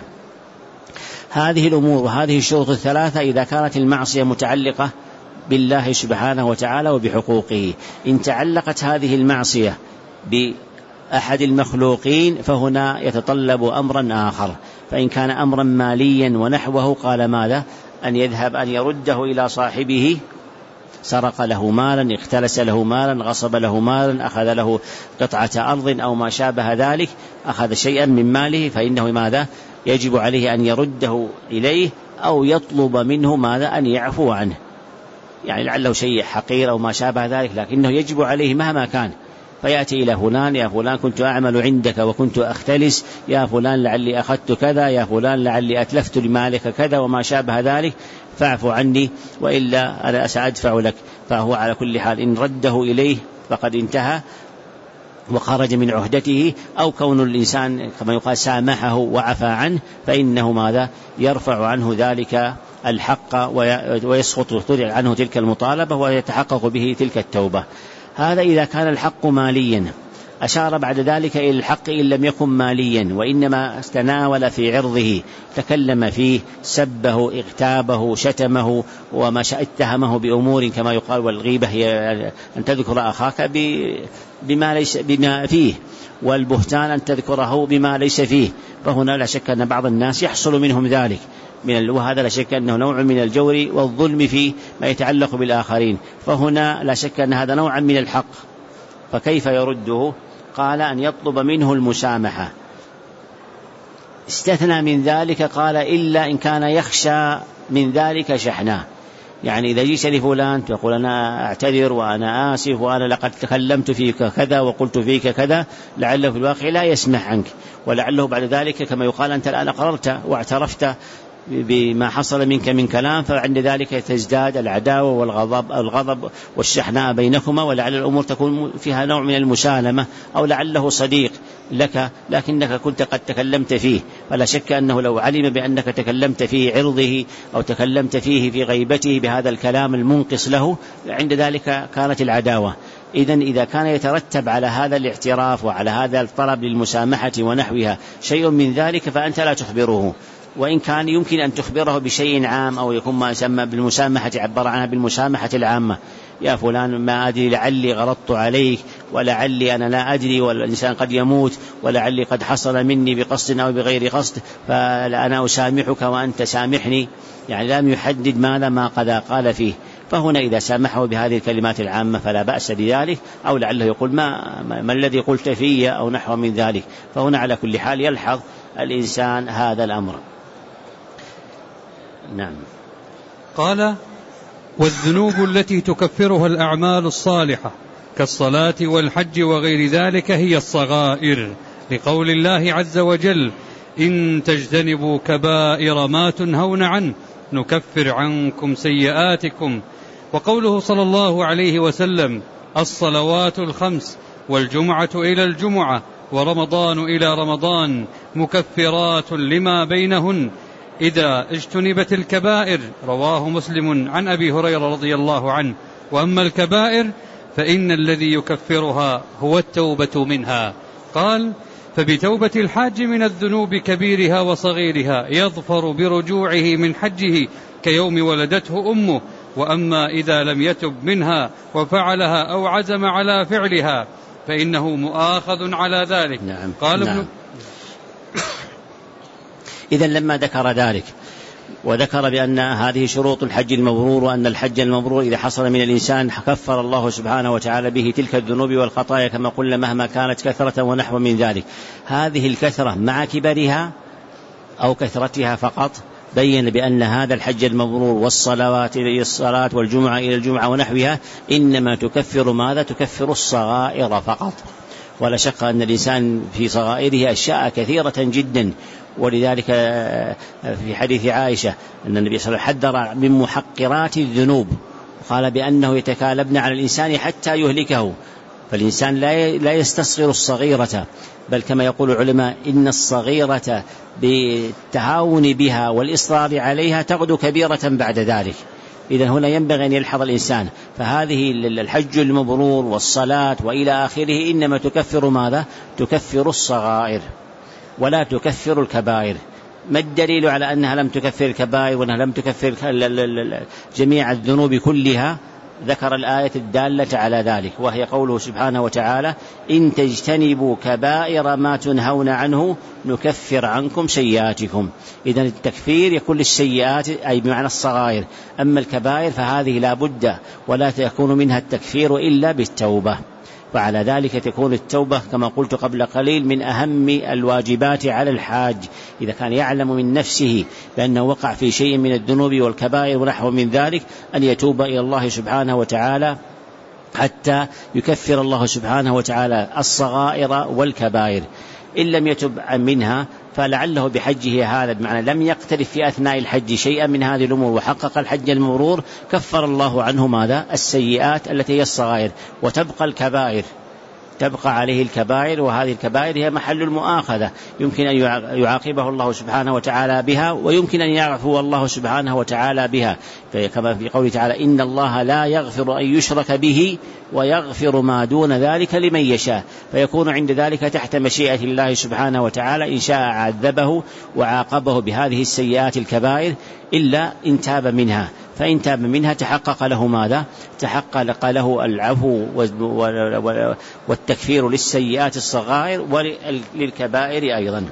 هذه الأمور وهذه الشروط الثلاثة إذا كانت المعصية متعلقة بالله سبحانه وتعالى وبحقوقه. إن تعلقت هذه المعصية بأحد المخلوقين فهنا يتطلب أمرا آخر، فإن كان أمرا ماليا ونحوه قال ماذا؟ أن يذهب أن يرده إلى صاحبه، سرق له مالا، اختلس له مالا، غصب له مالا، أخذ له قطعة أرض أو ما شابه ذلك، أخذ شيئا من ماله، فإنه ماذا؟ يجب عليه أن يرده إليه أو يطلب منه ماذا؟ أن يعفو عنه، يعني لعله شيء حقير أو ما شابه ذلك، لكنه يجب عليه مهما كان، فيأتي إلى فلان: يا فلان كنت أعمل عندك وكنت أختلس، يا فلان لعلي أخذت كذا، يا فلان لعلي أتلفت لمالك كذا وما شابه ذلك، فاعف عني وإلا أنا سأدفع لك. فهو على كل حال إن رده إليه فقد انتهى وخرج من عهدته، أو كون الإنسان كما يقال سامحه وعفى عنه، فإنه ماذا؟ يرفع عنه ذلك الحق ويسقط عنه تلك المطالبة ويتحقق به تلك التوبة. هذا إذا كان الحق ماليا. أشار بعد ذلك إلى الحق إن لم يكن ماليا، وإنما استناول في عرضه، تكلم فيه، سبه، اغتابه، شتمه، وما اتهمه بأمور كما يقال، والغيبة هي أن تذكر أخاك بما ليس بما فيه، والبهتان أن تذكره بما ليس فيه. فهنا لا شك أن بعض الناس يحصل منهم ذلك من وهذا لا شك أنه نوع من الجور والظلم في ما يتعلق بالآخرين، فهنا لا شك أن هذا نوع من الحق، فكيف يرده؟ قال أن يطلب منه المسامحة. استثنى من ذلك قال إلا إن كان يخشى من ذلك شحناه، يعني إذا جيت لفلان تقول أنا أعتذر وأنا آسف وأنا لقد تكلمت فيك كذا وقلت فيك كذا، لعله في الواقع لا يسمح عنك، ولعله بعد ذلك كما يقال أنت الآن أقررت واعترفت بما حصل منك من كلام، فعند ذلك تزداد العداوة والغضب الغضب والشحناء بينكما، ولعل الأمور تكون فيها نوع من المسالمة، أو لعله صديق لك لكنك كنت قد تكلمت فيه، فلا شك أنه لو علم بأنك تكلمت في عرضه أو تكلمت فيه في غيبته بهذا الكلام المنقص له، عند ذلك كانت العداوة. إذن إذا كان يترتب على هذا الاعتراف وعلى هذا الطلب للمسامحة ونحوها شيء من ذلك فأنت لا تخبره، وإن كان يمكن أن تخبره بشيء عام أو يكون ما يسمى بالمسامحة، عبر عنها بالمسامحة العامة، يا فلان ما أدري لعلي غلطت عليك، ولعلي أنا لا أدري، والإنسان قد يموت، ولعلي قد حصل مني بقصد أو بغير قصد، فأنا أسامحك وأنت سامحني، يعني لم يحدد ماذا ما قد قال فيه. فهنا إذا سامحه بهذه الكلمات العامة فلا بأس بذلك، أو لعله يقول ما, ما الذي قلت فيه أو نحو من ذلك. فهنا على كل حال يلحظ الإنسان هذا الأمر. نعم.
قال: والذنوب التي تكفرها الأعمال الصالحة كالصلاة والحج وغير ذلك هي الصغائر، لقول الله عز وجل: إن تجتنبوا كبائر ما تنهون عنه نكفر عنكم سيئاتكم. وقوله صلى الله عليه وسلم: الصلوات الخمس والجمعة إلى الجمعة ورمضان إلى رمضان مكفرات لما بينهن إذا اجتنبت الكبائر. رواه مسلم عن أبي هريرة رضي الله عنه. وأما الكبائر فإن الذي يكفرها هو التوبة منها. قال: فبتوبة الحاج من الذنوب كبيرها وصغيرها يظفر برجوعه من حجه كيوم ولدته أمه. وأما إذا لم يتب منها وفعلها أو عزم على فعلها فإنه مؤاخذ على ذلك.
نعم.
قال
نعم.
ابن
إذن لما ذكر ذلك وذكر بأن هذه شروط الحج المبرور، وأن الحج المبرور إذا حصل من الإنسان كفر الله سبحانه وتعالى به تلك الذنوب والخطايا كما قلنا مهما كانت كثرة ونحو من ذلك. هذه الكثرة مع كبرها أو كثرتها فقط، بين بأن هذا الحج المبرور والصلوات إلى الصلاة والجمعة إلى الجمعة ونحوها إنما تكفر ماذا؟ تكفر الصغائر فقط. ولا شك أن الإنسان في صغائره أشياء كثيرة جدا، ولذلك في حديث عائشة أن النبي صلى الله عليه وسلم حذر من محقرات الذنوب، قال بأنه يتكالبن على الإنسان حتى يهلكه. فالإنسان لا يستصغر الصغيرة، بل كما يقول العلماء إن الصغيرة بالتهاون بها والإصرار عليها تغدو كبيرة بعد ذلك. إذن هنا ينبغي أن يلحظ الإنسان، فهذه الحج المبرور والصلاة وإلى آخره إنما تكفر ماذا؟ تكفر الصغائر ولا تكفر الكبائر. ما الدليل على أنها لم تكفر الكبائر وأنها لم تكفر جميع الذنوب كلها؟ ذكر الآية الدالة على ذلك، وهي قوله سبحانه وتعالى: إن تجتنبوا كبائر ما تنهون عنه نكفر عنكم سيئاتكم. إذن التكفير يكون للسيئات أي بمعنى الصغائر، أما الكبائر فهذه لا بد ولا يكون منها التكفير إلا بالتوبة. وعلى ذلك تكون التوبة كما قلت قبل قليل من أهم الواجبات على الحاج، إذا كان يعلم من نفسه بأنه وقع في شيء من الذنوب والكبائر ونحو من ذلك أن يتوب إلى الله سبحانه وتعالى حتى يكفر الله سبحانه وتعالى الصغائر والكبائر. إن لم يتب منها فلعله بحجه هذا بمعنى لم يقترف في أثناء الحج شيئا من هذه الأمور وحقق الحج المبرور، كفر الله عنه ماذا؟ السيئات التي هي الصغائر، وتبقى الكبائر، تبقى عليه الكبائر، وهذه الكبائر هي محل المؤاخذة، يمكن أن يعاقبه الله سبحانه وتعالى بها، ويمكن أن يعفو الله سبحانه وتعالى بها، كما في قوله تعالى: إن الله لا يغفر أن يشرك به ويغفر ما دون ذلك لمن يشاء. فيكون عند ذلك تحت مشيئة الله سبحانه وتعالى، إن شاء عذبه وعاقبه بهذه السيئات الكبائر إلا إن تاب منها، فإن تاب منها تحقق له ماذا؟ تحقق له العفو والتكفير للسيئات الصغائر وللكبائر أيضا.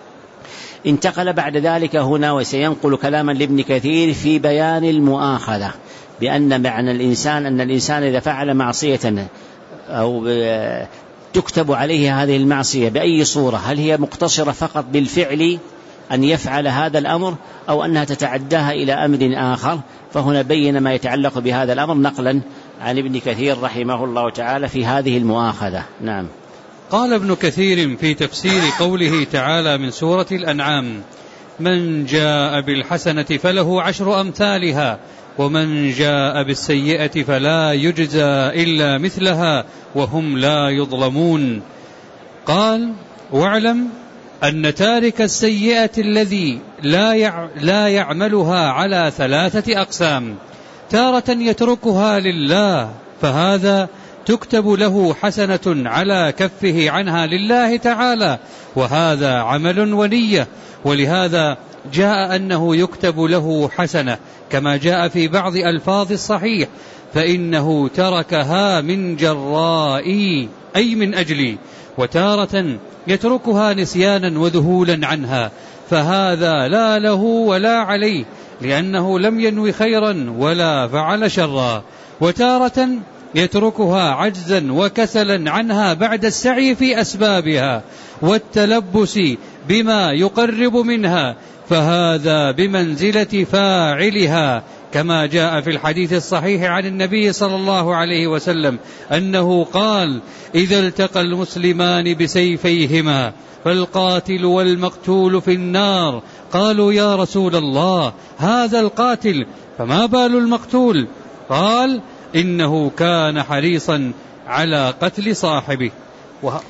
انتقل بعد ذلك هنا وسينقل كلاما لابن كثير في بيان المؤاخذة، بأن معنى الإنسان أن الإنسان إذا فعل معصية أو تكتب عليه هذه المعصية بأي صورة، هل هي مقتصرة فقط بالفعل أن يفعل هذا الأمر أو أنها تتعداها إلى أمر آخر. فهنا بين ما يتعلق بهذا الأمر نقلا عن ابن كثير رحمه الله تعالى في هذه المؤاخذة. نعم.
قال ابن كثير في تفسير قوله تعالى من سورة الأنعام: من جاء بالحسنة فله عشر أمثالها ومن جاء بالسيئة فلا يجزى إلا مثلها وهم لا يظلمون. قال: واعلم أن تارك السيئة الذي لا يعملها على ثلاثة أقسام: تارة يتركها لله فهذا تكتب له حسنة على كفه عنها لله تعالى، وهذا عمل ونية، ولهذا جاء أنه يكتب له حسنة كما جاء في بعض ألفاظ الصحيح: فإنه تركها من جرائي أي من أجلي. وتارة يتركها نسيانا وذهولا عنها فهذا لا له ولا عليه لأنه لم ينوي خيرا ولا فعل شرا. وتارة يتركها عجزا وكسلا عنها بعد السعي في أسبابها والتلبس بما يقرب منها فهذا بمنزلة فاعلها، كما جاء في الحديث الصحيح عن النبي صلى الله عليه وسلم أنه قال: إذا التقى المسلمان بسيفيهما فالقاتل والمقتول في النار. قالوا: يا رسول الله هذا القاتل فما بال المقتول؟ قال: إنه كان حريصا على قتل صاحبه. وه...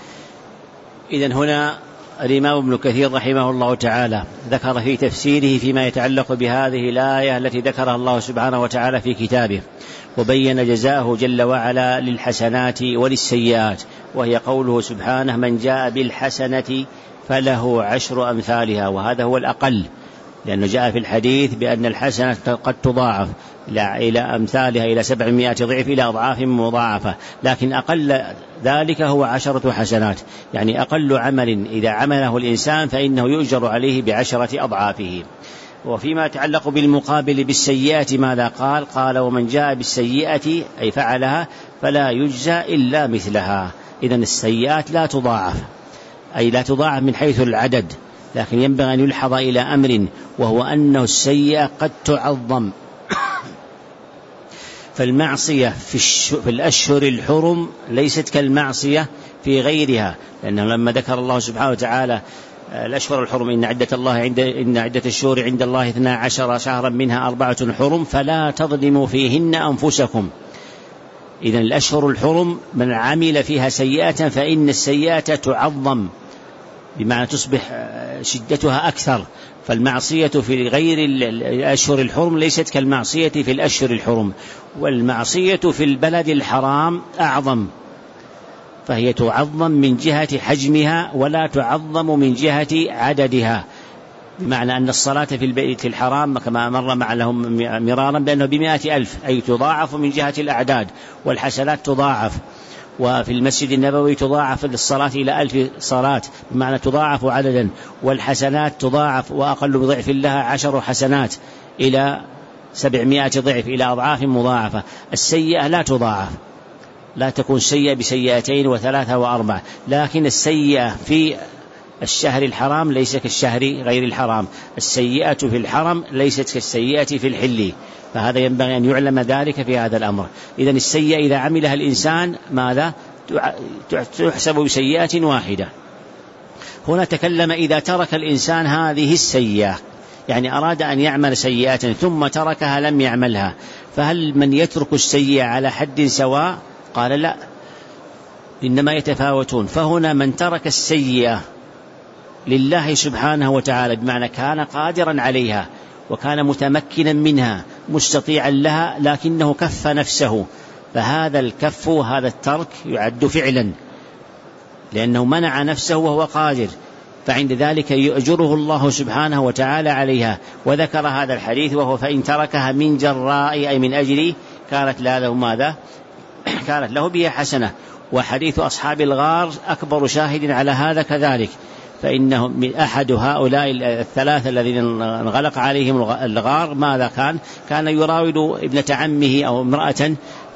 إذن هنا الإمام ابن كثير رحمه الله تعالى ذكر في تفسيره فيما يتعلق بهذه الآية التي ذكرها الله سبحانه وتعالى في كتابه، وبين جزاءه جل وعلا للحسنات وللسيئات، وهي قوله سبحانه: من جاء بالحسنة فله عشر أمثالها، وهذا هو الأقل، لأنه جاء في الحديث بأن الحسنة قد تضاعف إلى أمثالها إلى سبعمائة ضعف إلى أضعاف مضاعفة، لكن أقل ذلك هو عشرة حسنات، يعني أقل عمل إذا عمله الإنسان فإنه يؤجر عليه بعشرة أضعافه. وفيما يتعلق بالمقابل بالسيئة ماذا قال؟ قال: ومن جاء بالسيئة أي فعلها فلا يجزى إلا مثلها. إذن السيئات لا تضاعف، أي لا تضاعف من حيث العدد، لكن ينبغي أن يلحظ إلى أمر، وهو أنه السيئة قد تعظم. فالمعصية في الأشهر الحرم ليست كالمعصية في غيرها، لأنه لما ذكر الله سبحانه وتعالى الأشهر الحرم: إن عدة الله عند إن عدة الشهور عند الله اثنا عشر شهرا منها أربعة حرم فلا تظلموا فيهن أنفسكم. إذن الأشهر الحرم من عمل فيها سيئة فإن السيئة تعظم، بمعنى تصبح شدتها أكثر. فالمعصية في غير الأشهر الحرم ليست كالمعصية في الأشهر الحرم، والمعصية في البلد الحرام أعظم، فهي تعظم من جهة حجمها ولا تعظم من جهة عددها، بمعنى أن الصلاة في البيت الحرام كما مر معهم مرارا بأنه بمئة ألف، أي تضاعف من جهة الأعداد، والحسنات تضاعف. وفي المسجد النبوي تضاعف للصلاة إلى ألف صلاة، بمعنى تضاعف عددا، والحسنات تضاعف وأقل بضعف لها عشر حسنات إلى سبعمائة ضعف إلى أضعاف مضاعفة. السيئة لا تضاعف، لا تكون سيئة بسيئتين وثلاثة وأربعة، لكن السيئة في الشهر الحرام ليس كالشهر غير الحرام، السيئة في الحرم ليست كالسيئة في الحل، فهذا ينبغي أن يعلم ذلك في هذا الأمر. إذن السيئة إذا عملها الإنسان ماذا؟ تحسب بسيئة واحدة. هنا تكلم إذا ترك الإنسان هذه السيئة، يعني أراد أن يعمل سيئة ثم تركها لم يعملها، فهل من يترك السيئة على حد سواء؟ قال لا، إنما يتفاوتون. فهنا من ترك السيئة لله سبحانه وتعالى بمعنى كان قادرا عليها وكان متمكنا منها مستطيعا لها، لكنه كف نفسه، فهذا الكف وهذا الترك يعد فعلا، لأنه منع نفسه وهو قادر، فعند ذلك يؤجره الله سبحانه وتعالى عليها. وذكر هذا الحديث وهو: فإن تركها من جراء أي من أجلي كانت له ماذا؟ كانت له بها حسنة. وحديث أصحاب الغار أكبر شاهد على هذا كذلك، فإنه من أحد هؤلاء الثلاثة الذين انغلق عليهم الغار ماذا كان؟ كان يراود ابنة عمه أو امرأة،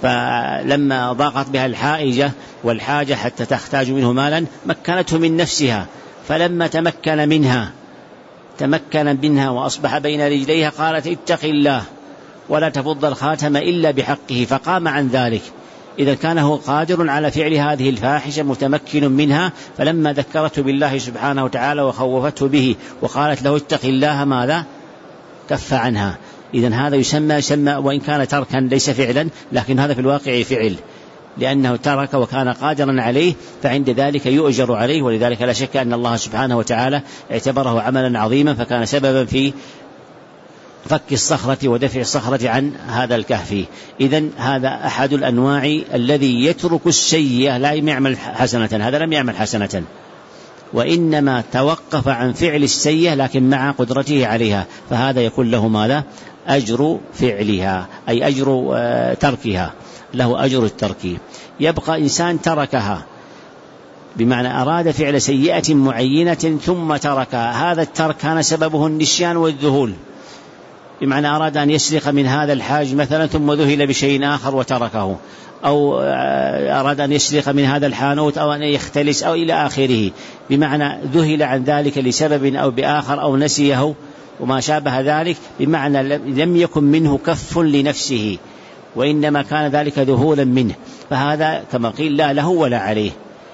فلما ضاقت بها الحائجة والحاجة حتى تحتاج منه مالا مكنته من نفسها، فلما تمكن منها تمكن منها وأصبح بين رجليها قالت اتق الله ولا تفض الخاتم إلا بحقه، فقام عن ذلك. إذا كان هو قادر على فعل هذه الفاحشة متمكن منها، فلما ذكرته بالله سبحانه وتعالى وخوفته به وقالت له اتق الله ماذا؟ كف عنها. إذن هذا يسمى, يسمى وإن كان تركا ليس فعلا، لكن هذا في الواقع فعل، لأنه ترك وكان قادرا عليه، فعند ذلك يؤجر عليه. ولذلك لا شك أن الله سبحانه وتعالى اعتبره عملا عظيما، فكان سببا في فك الصخرة ودفع الصخرة عن هذا الكهف. إذن هذا أحد الأنواع الذي يترك السيئة لا يعمل حسنة، هذا لم يعمل حسنة وإنما توقف عن فعل السيئة لكن مع قدرته عليها، فهذا يكون له ماذا؟ أجر فعلها، أي أجر تركها، له أجر الترك. يبقى إنسان تركها بمعنى أراد فعل سيئة معينة ثم تركها، هذا الترك كان سببه النسيان والذهول، بمعنى أراد أن يسرق من هذا الحاج مثلا ثم ذهل بشيء آخر وتركه، أو أراد أن يسرق من هذا الحانوت أو أن يختلس أو إلى آخره، بمعنى ذهل عن ذلك لسبب أو بآخر أو نسيه وما شابه ذلك، بمعنى لم يكن منه كف لنفسه وإنما كان ذلك ذهولا منه، فهذا كما قيل لا له ولا عليه،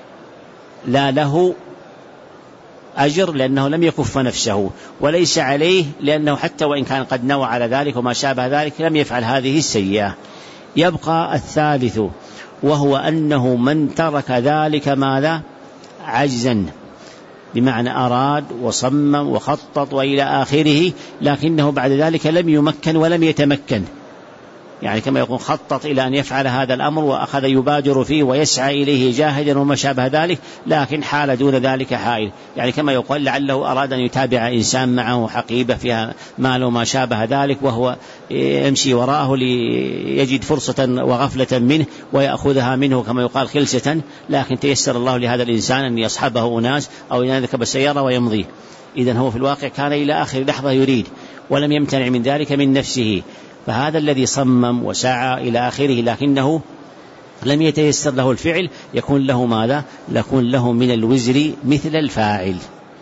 لا له أجر لأنه لم يكف نفسه، وليس عليه لأنه حتى وإن كان قد نوى على ذلك وما شابه ذلك لم يفعل هذه السيئة. يبقى الثالث وهو أنه من ترك ذلك ماذا؟ عجزا، بمعنى أراد وصمم وخطط وإلى آخره، لكنه بعد ذلك لم يمكن ولم يتمكن، يعني كما يقول خطط إلى أن يفعل هذا الأمر وأخذ يبادر فيه ويسعى إليه جاهدا وما شابه ذلك، لكن حال دون ذلك حائل، يعني كما يقول لعله أراد أن يتابع إنسان معه حقيبة فيها مال وما شابه ذلك وهو يمشي وراءه ليجد فرصة وغفلة منه ويأخذها منه كما يقال خلسة، لكن تيسر الله لهذا الإنسان أن يصحبه أناس أو يركب السيارة ويمضي. إذن هو في الواقع كان إلى آخر لحظة يريد ولم يمتنع من ذلك من نفسه، فهذا الذي صمم وسعى إلى آخره لكنه لم يتيسر له الفعل يكون له ماذا؟ يكون له من الوزر مثل الفاعل،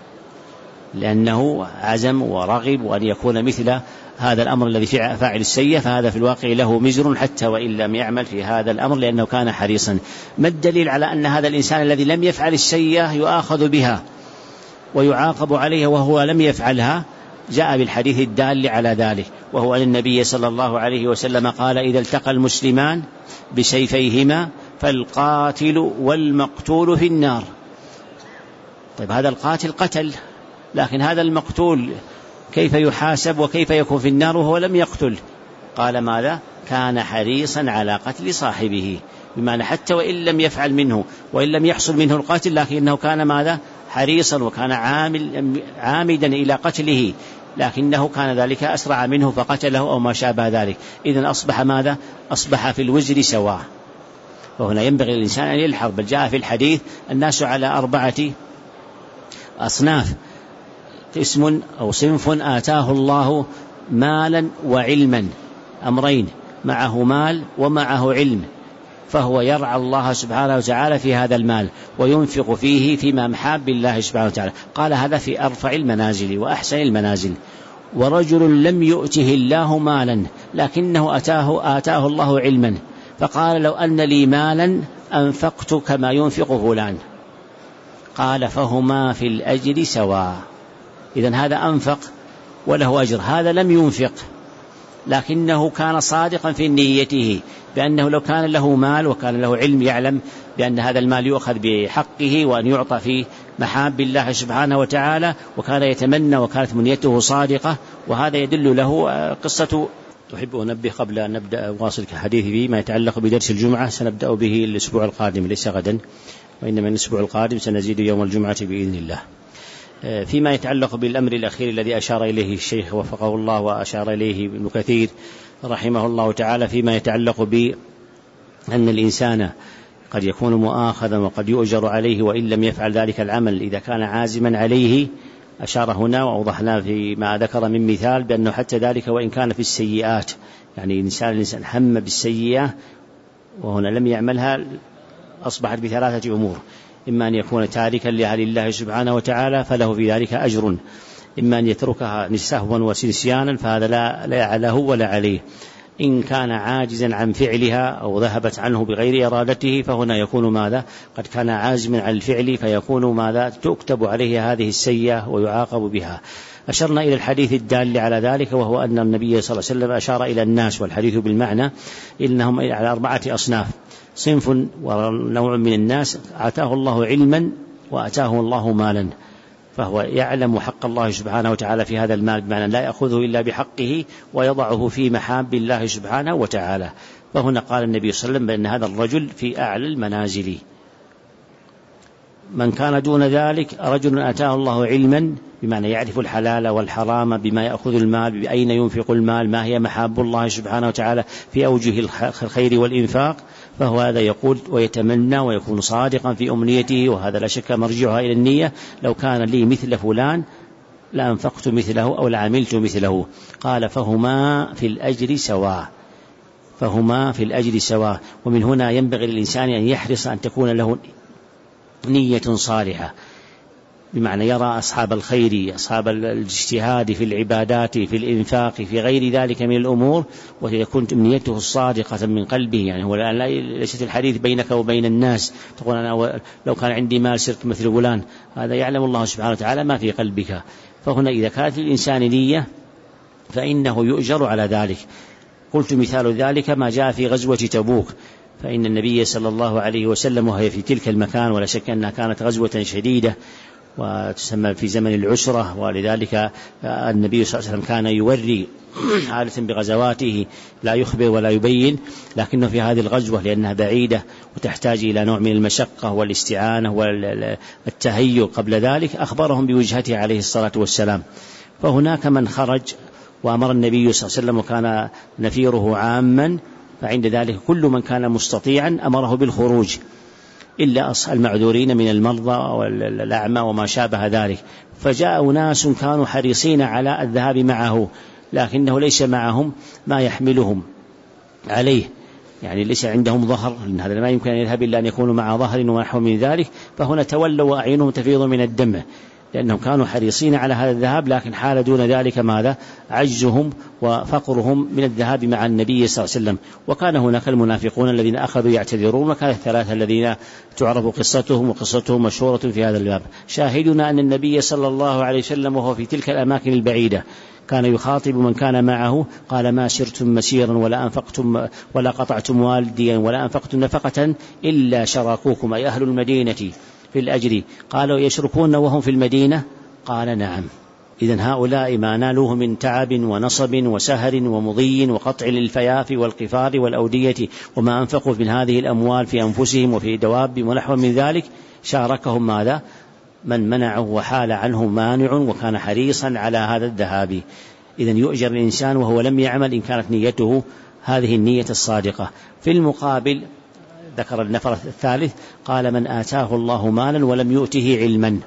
لأنه عزم ورغب وأن يكون مثل هذا الأمر الذي فاعل السيئة، فهذا في الواقع له مزر حتى وإن لم يعمل في هذا الأمر لأنه كان حريصا. ما الدليل على أن هذا الإنسان الذي لم يفعل السيئة يؤاخذ بها ويعاقب عليها وهو لم يفعلها؟ جاء بالحديث الدال على ذلك، وهو أن النبي صلى الله عليه وسلم قال إذا التقى المسلمان بسيفيهما فالقاتل والمقتول في النار. طيب هذا القاتل قتل، لكن هذا المقتول كيف يحاسب وكيف يكون في النار وهو لم يقتل؟ قال ماذا؟ كان حريصا على قتل صاحبه، بمعنى حتى وإن لم يفعل منه وإن لم يحصل منه القتل لكنه كان ماذا؟ حريصا وكان عامل عامدا إلى قتله، لكنه كان ذلك أسرع منه فقتله أو ما شابه ذلك. إذن أصبح ماذا؟ أصبح في الوزر سواء. وهنا ينبغي الإنسان أن يلحظ، بل جاء في الحديث الناس على أربعة أصناف، اسم أو صنف آتاه الله مالا وعلما، أمرين، معه مال ومعه علم، فهو يرعى الله سبحانه وتعالى في هذا المال وينفق فيه فيما محاب الله سبحانه وتعالى. قال هذا في أرفع المنازل وأحسن المنازل. ورجل لم يؤته الله مالا لكنه أتاه, آتاه الله علما، فقال لو أن لي مالا أنفقت كما ينفق فلان، قال فهما في الأجر سواء. إذن هذا أنفق وله أجر، هذا لم ينفق لكنه كان صادقا في نيته بأنه لو كان له مال وكان له علم يعلم بأن هذا المال يؤخذ بحقه وأن يعطى في محاب الله سبحانه وتعالى، وكان يتمنى وكانت منيته صادقة، وهذا يدل له قصة. أحب أن أنبه قبل أن نبدأ واصل حديثي فيما يتعلق بدرس الجمعة، سنبدأ به الأسبوع القادم ليس غدا، وإنما الأسبوع القادم سنزيد يوم الجمعة بإذن الله. فيما يتعلق بالأمر الأخير الذي أشار إليه الشيخ وفقه الله وأشار إليه ابن كثير رحمه الله تعالى، فيما يتعلق بأن الإنسان قد يكون مؤاخذا وقد يؤجر عليه وإن لم يفعل ذلك العمل إذا كان عازما عليه، أشار هنا وأوضحنا فيما ذكر من مثال بأنه حتى ذلك وإن كان في السيئات، يعني إنسان الإنسان هم بالسيئة وهنا لم يعملها، أصبحت بثلاثة أمور: إما أن يكون تاركا لأهل الله سبحانه وتعالى فله في ذلك أجر، إما أن يتركها سهوا ونسيانا فهذا لا, لا له ولا عليه. إن كان عاجزا عن فعلها أو ذهبت عنه بغير إرادته فهنا يكون ماذا؟ قد كان عازما عن الفعل فيكون ماذا؟ تكتب عليه هذه السيئة ويعاقب بها. أشرنا إلى الحديث الدال على ذلك، وهو أن النبي صلى الله عليه وسلم أشار إلى الناس، والحديث بالمعنى إنهم على أربعة أصناف: صنف ونوع من الناس آتاه الله علما وآتاه الله مالا، فهو يعلم حق الله سبحانه وتعالى في هذا المال، بمعنى لا يأخذه إلا بحقه ويضعه في محاب الله سبحانه وتعالى. فهنا قال النبي صلى الله عليه وسلم بأن هذا الرجل في أعلى المنازل. من كان دون ذلك رجل آتاه الله علما، بمعنى يعرف الحلال والحرام، بما يأخذ المال، بأين ينفق المال، ما هي محاب الله سبحانه وتعالى في أوجه الخير والإنفاق، فهو هذا يقول ويتمنى ويكون صادقا في أمنيته، وهذا لا شك مرجعها إلى النية. لو كان لي مثل فلان لأنفقت مثله أو لعملت مثله. قال فهما في الأجر سواء، فهما في الأجر سواء. ومن هنا ينبغي للإنسان أن يحرص أن تكون له نية صالحة، بمعنى يرى أصحاب الخير، أصحاب الاجتهاد في العبادات، في الإنفاق، في غير ذلك من الأمور، ويكون نيته الصادقة من قلبه. يعني هو الآن ليست الحديث بينك وبين الناس تقول أنا لو كان عندي مال صرت مثل فلان، هذا يعلم الله سبحانه وتعالى ما في قلبك. فهنا إذا كانت للإنسان نية فإنه يؤجر على ذلك. قلت مثال ذلك ما جاء في غزوة تبوك، فإن النبي صلى الله عليه وسلم وهي في تلك المكان، ولا شك أنها كانت غزوة شديدة وتسمى في زمن العسرة، ولذلك النبي صلى الله عليه وسلم كان يوري عادة بغزواته لا يخبر ولا يبين، لكنه في هذه الغزوة لأنها بعيدة وتحتاج إلى نوع من المشقة والاستعانة والتهيؤ قبل ذلك أخبرهم بوجهته عليه الصلاة والسلام. فهناك من خرج وأمر النبي صلى الله عليه وسلم وكان نفيره عاما، فعند ذلك كل من كان مستطيعا أمره بالخروج إلا المعذورين من المرضى والأعمى وما شابه ذلك. فجاء ناس كانوا حريصين على الذهاب معه، لكنه ليس معهم ما يحملهم عليه، يعني ليس عندهم ظهر، لأن هذا ما يمكن أن يذهب إلا أن يكونوا مع ظهر ونحو من ذلك. فهنا تولوا وأعينهم تفيض من الدمع، لأنهم كانوا حريصين على هذا الذهاب، لكن حال دون ذلك ماذا؟ عجزهم وفقرهم من الذهاب مع النبي صلى الله عليه وسلم. وكان هناك المنافقون الذين أخذوا يعتذرون، وكان الثلاثة الذين تعرف قصتهم وقصتهم مشهورة في هذا الباب. شاهدنا أن النبي صلى الله عليه وسلم وهو في تلك الأماكن البعيدة كان يخاطب من كان معه، قال ما سرتم مسيرا ولا أنفقتم ولا قطعتم والديا ولا أنفقتم نفقة إلا شراكوكم، أي أهل المدينة، في الأجر. قالوا يشركون وهم في المدينة؟ قال نعم. إذن هؤلاء ما نالوه من تعب ونصب وسهر ومضي وقطع للفياف والقفار والأودية، وما أنفقوا من هذه الأموال في أنفسهم وفي دواب ونحو من ذلك، شاركهم ماذا؟ من منعه وحال عنه مانع وكان حريصا على هذا الذهاب. إذن يؤجر الإنسان وهو لم يعمل إن كانت نيته هذه النية الصادقة. في المقابل ذكر النفر الثالث، قال من آتاه الله مالا ولم يؤته علما،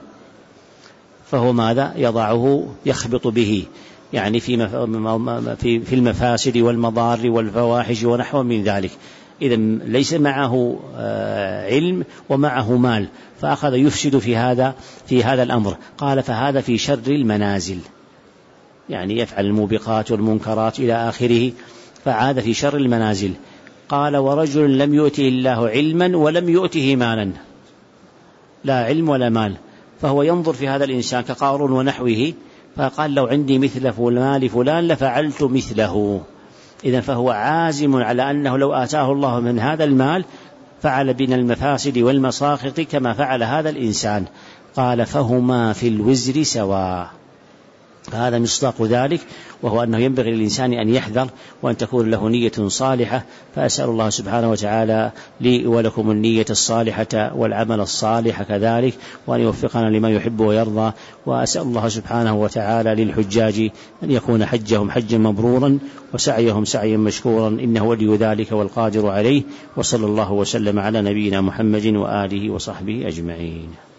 فهو ماذا؟ يضعه يخبط به، يعني في في المفاسد والمضار والفواحش ونحو من ذلك. إذن ليس معه علم ومعه مال، فأخذ يفسد في هذا في هذا الأمر. قال فهذا في شر المنازل، يعني يفعل الموبقات والمنكرات إلى آخره، فعاد في شر المنازل. قال ورجل لم يؤته الله علما ولم يؤته مالا، لا علم ولا مال، فهو ينظر في هذا الإنسان كقارون ونحوه، فقال لو عندي مثل مال فلان لفعلت مثله. إذن فهو عازم على أنه لو آتاه الله من هذا المال فعل بين المفاسد والمساخط كما فعل هذا الإنسان. قال فهما في الوزر سواء. هذا مصداق ذلك، وهو أنه ينبغي للإنسان أن يحذر وأن تكون له نية صالحة. فأسأل الله سبحانه وتعالى لي ولكم النية الصالحة والعمل الصالح كذلك، وأن يوفقنا لما يحب ويرضى. وأسأل الله سبحانه وتعالى للحجاج أن يكون حجهم حجا مبرورا وسعيهم سعيا مشكورا، إنه ولي ذلك والقادر عليه. وصلى الله وسلم على نبينا محمد وآله وصحبه أجمعين.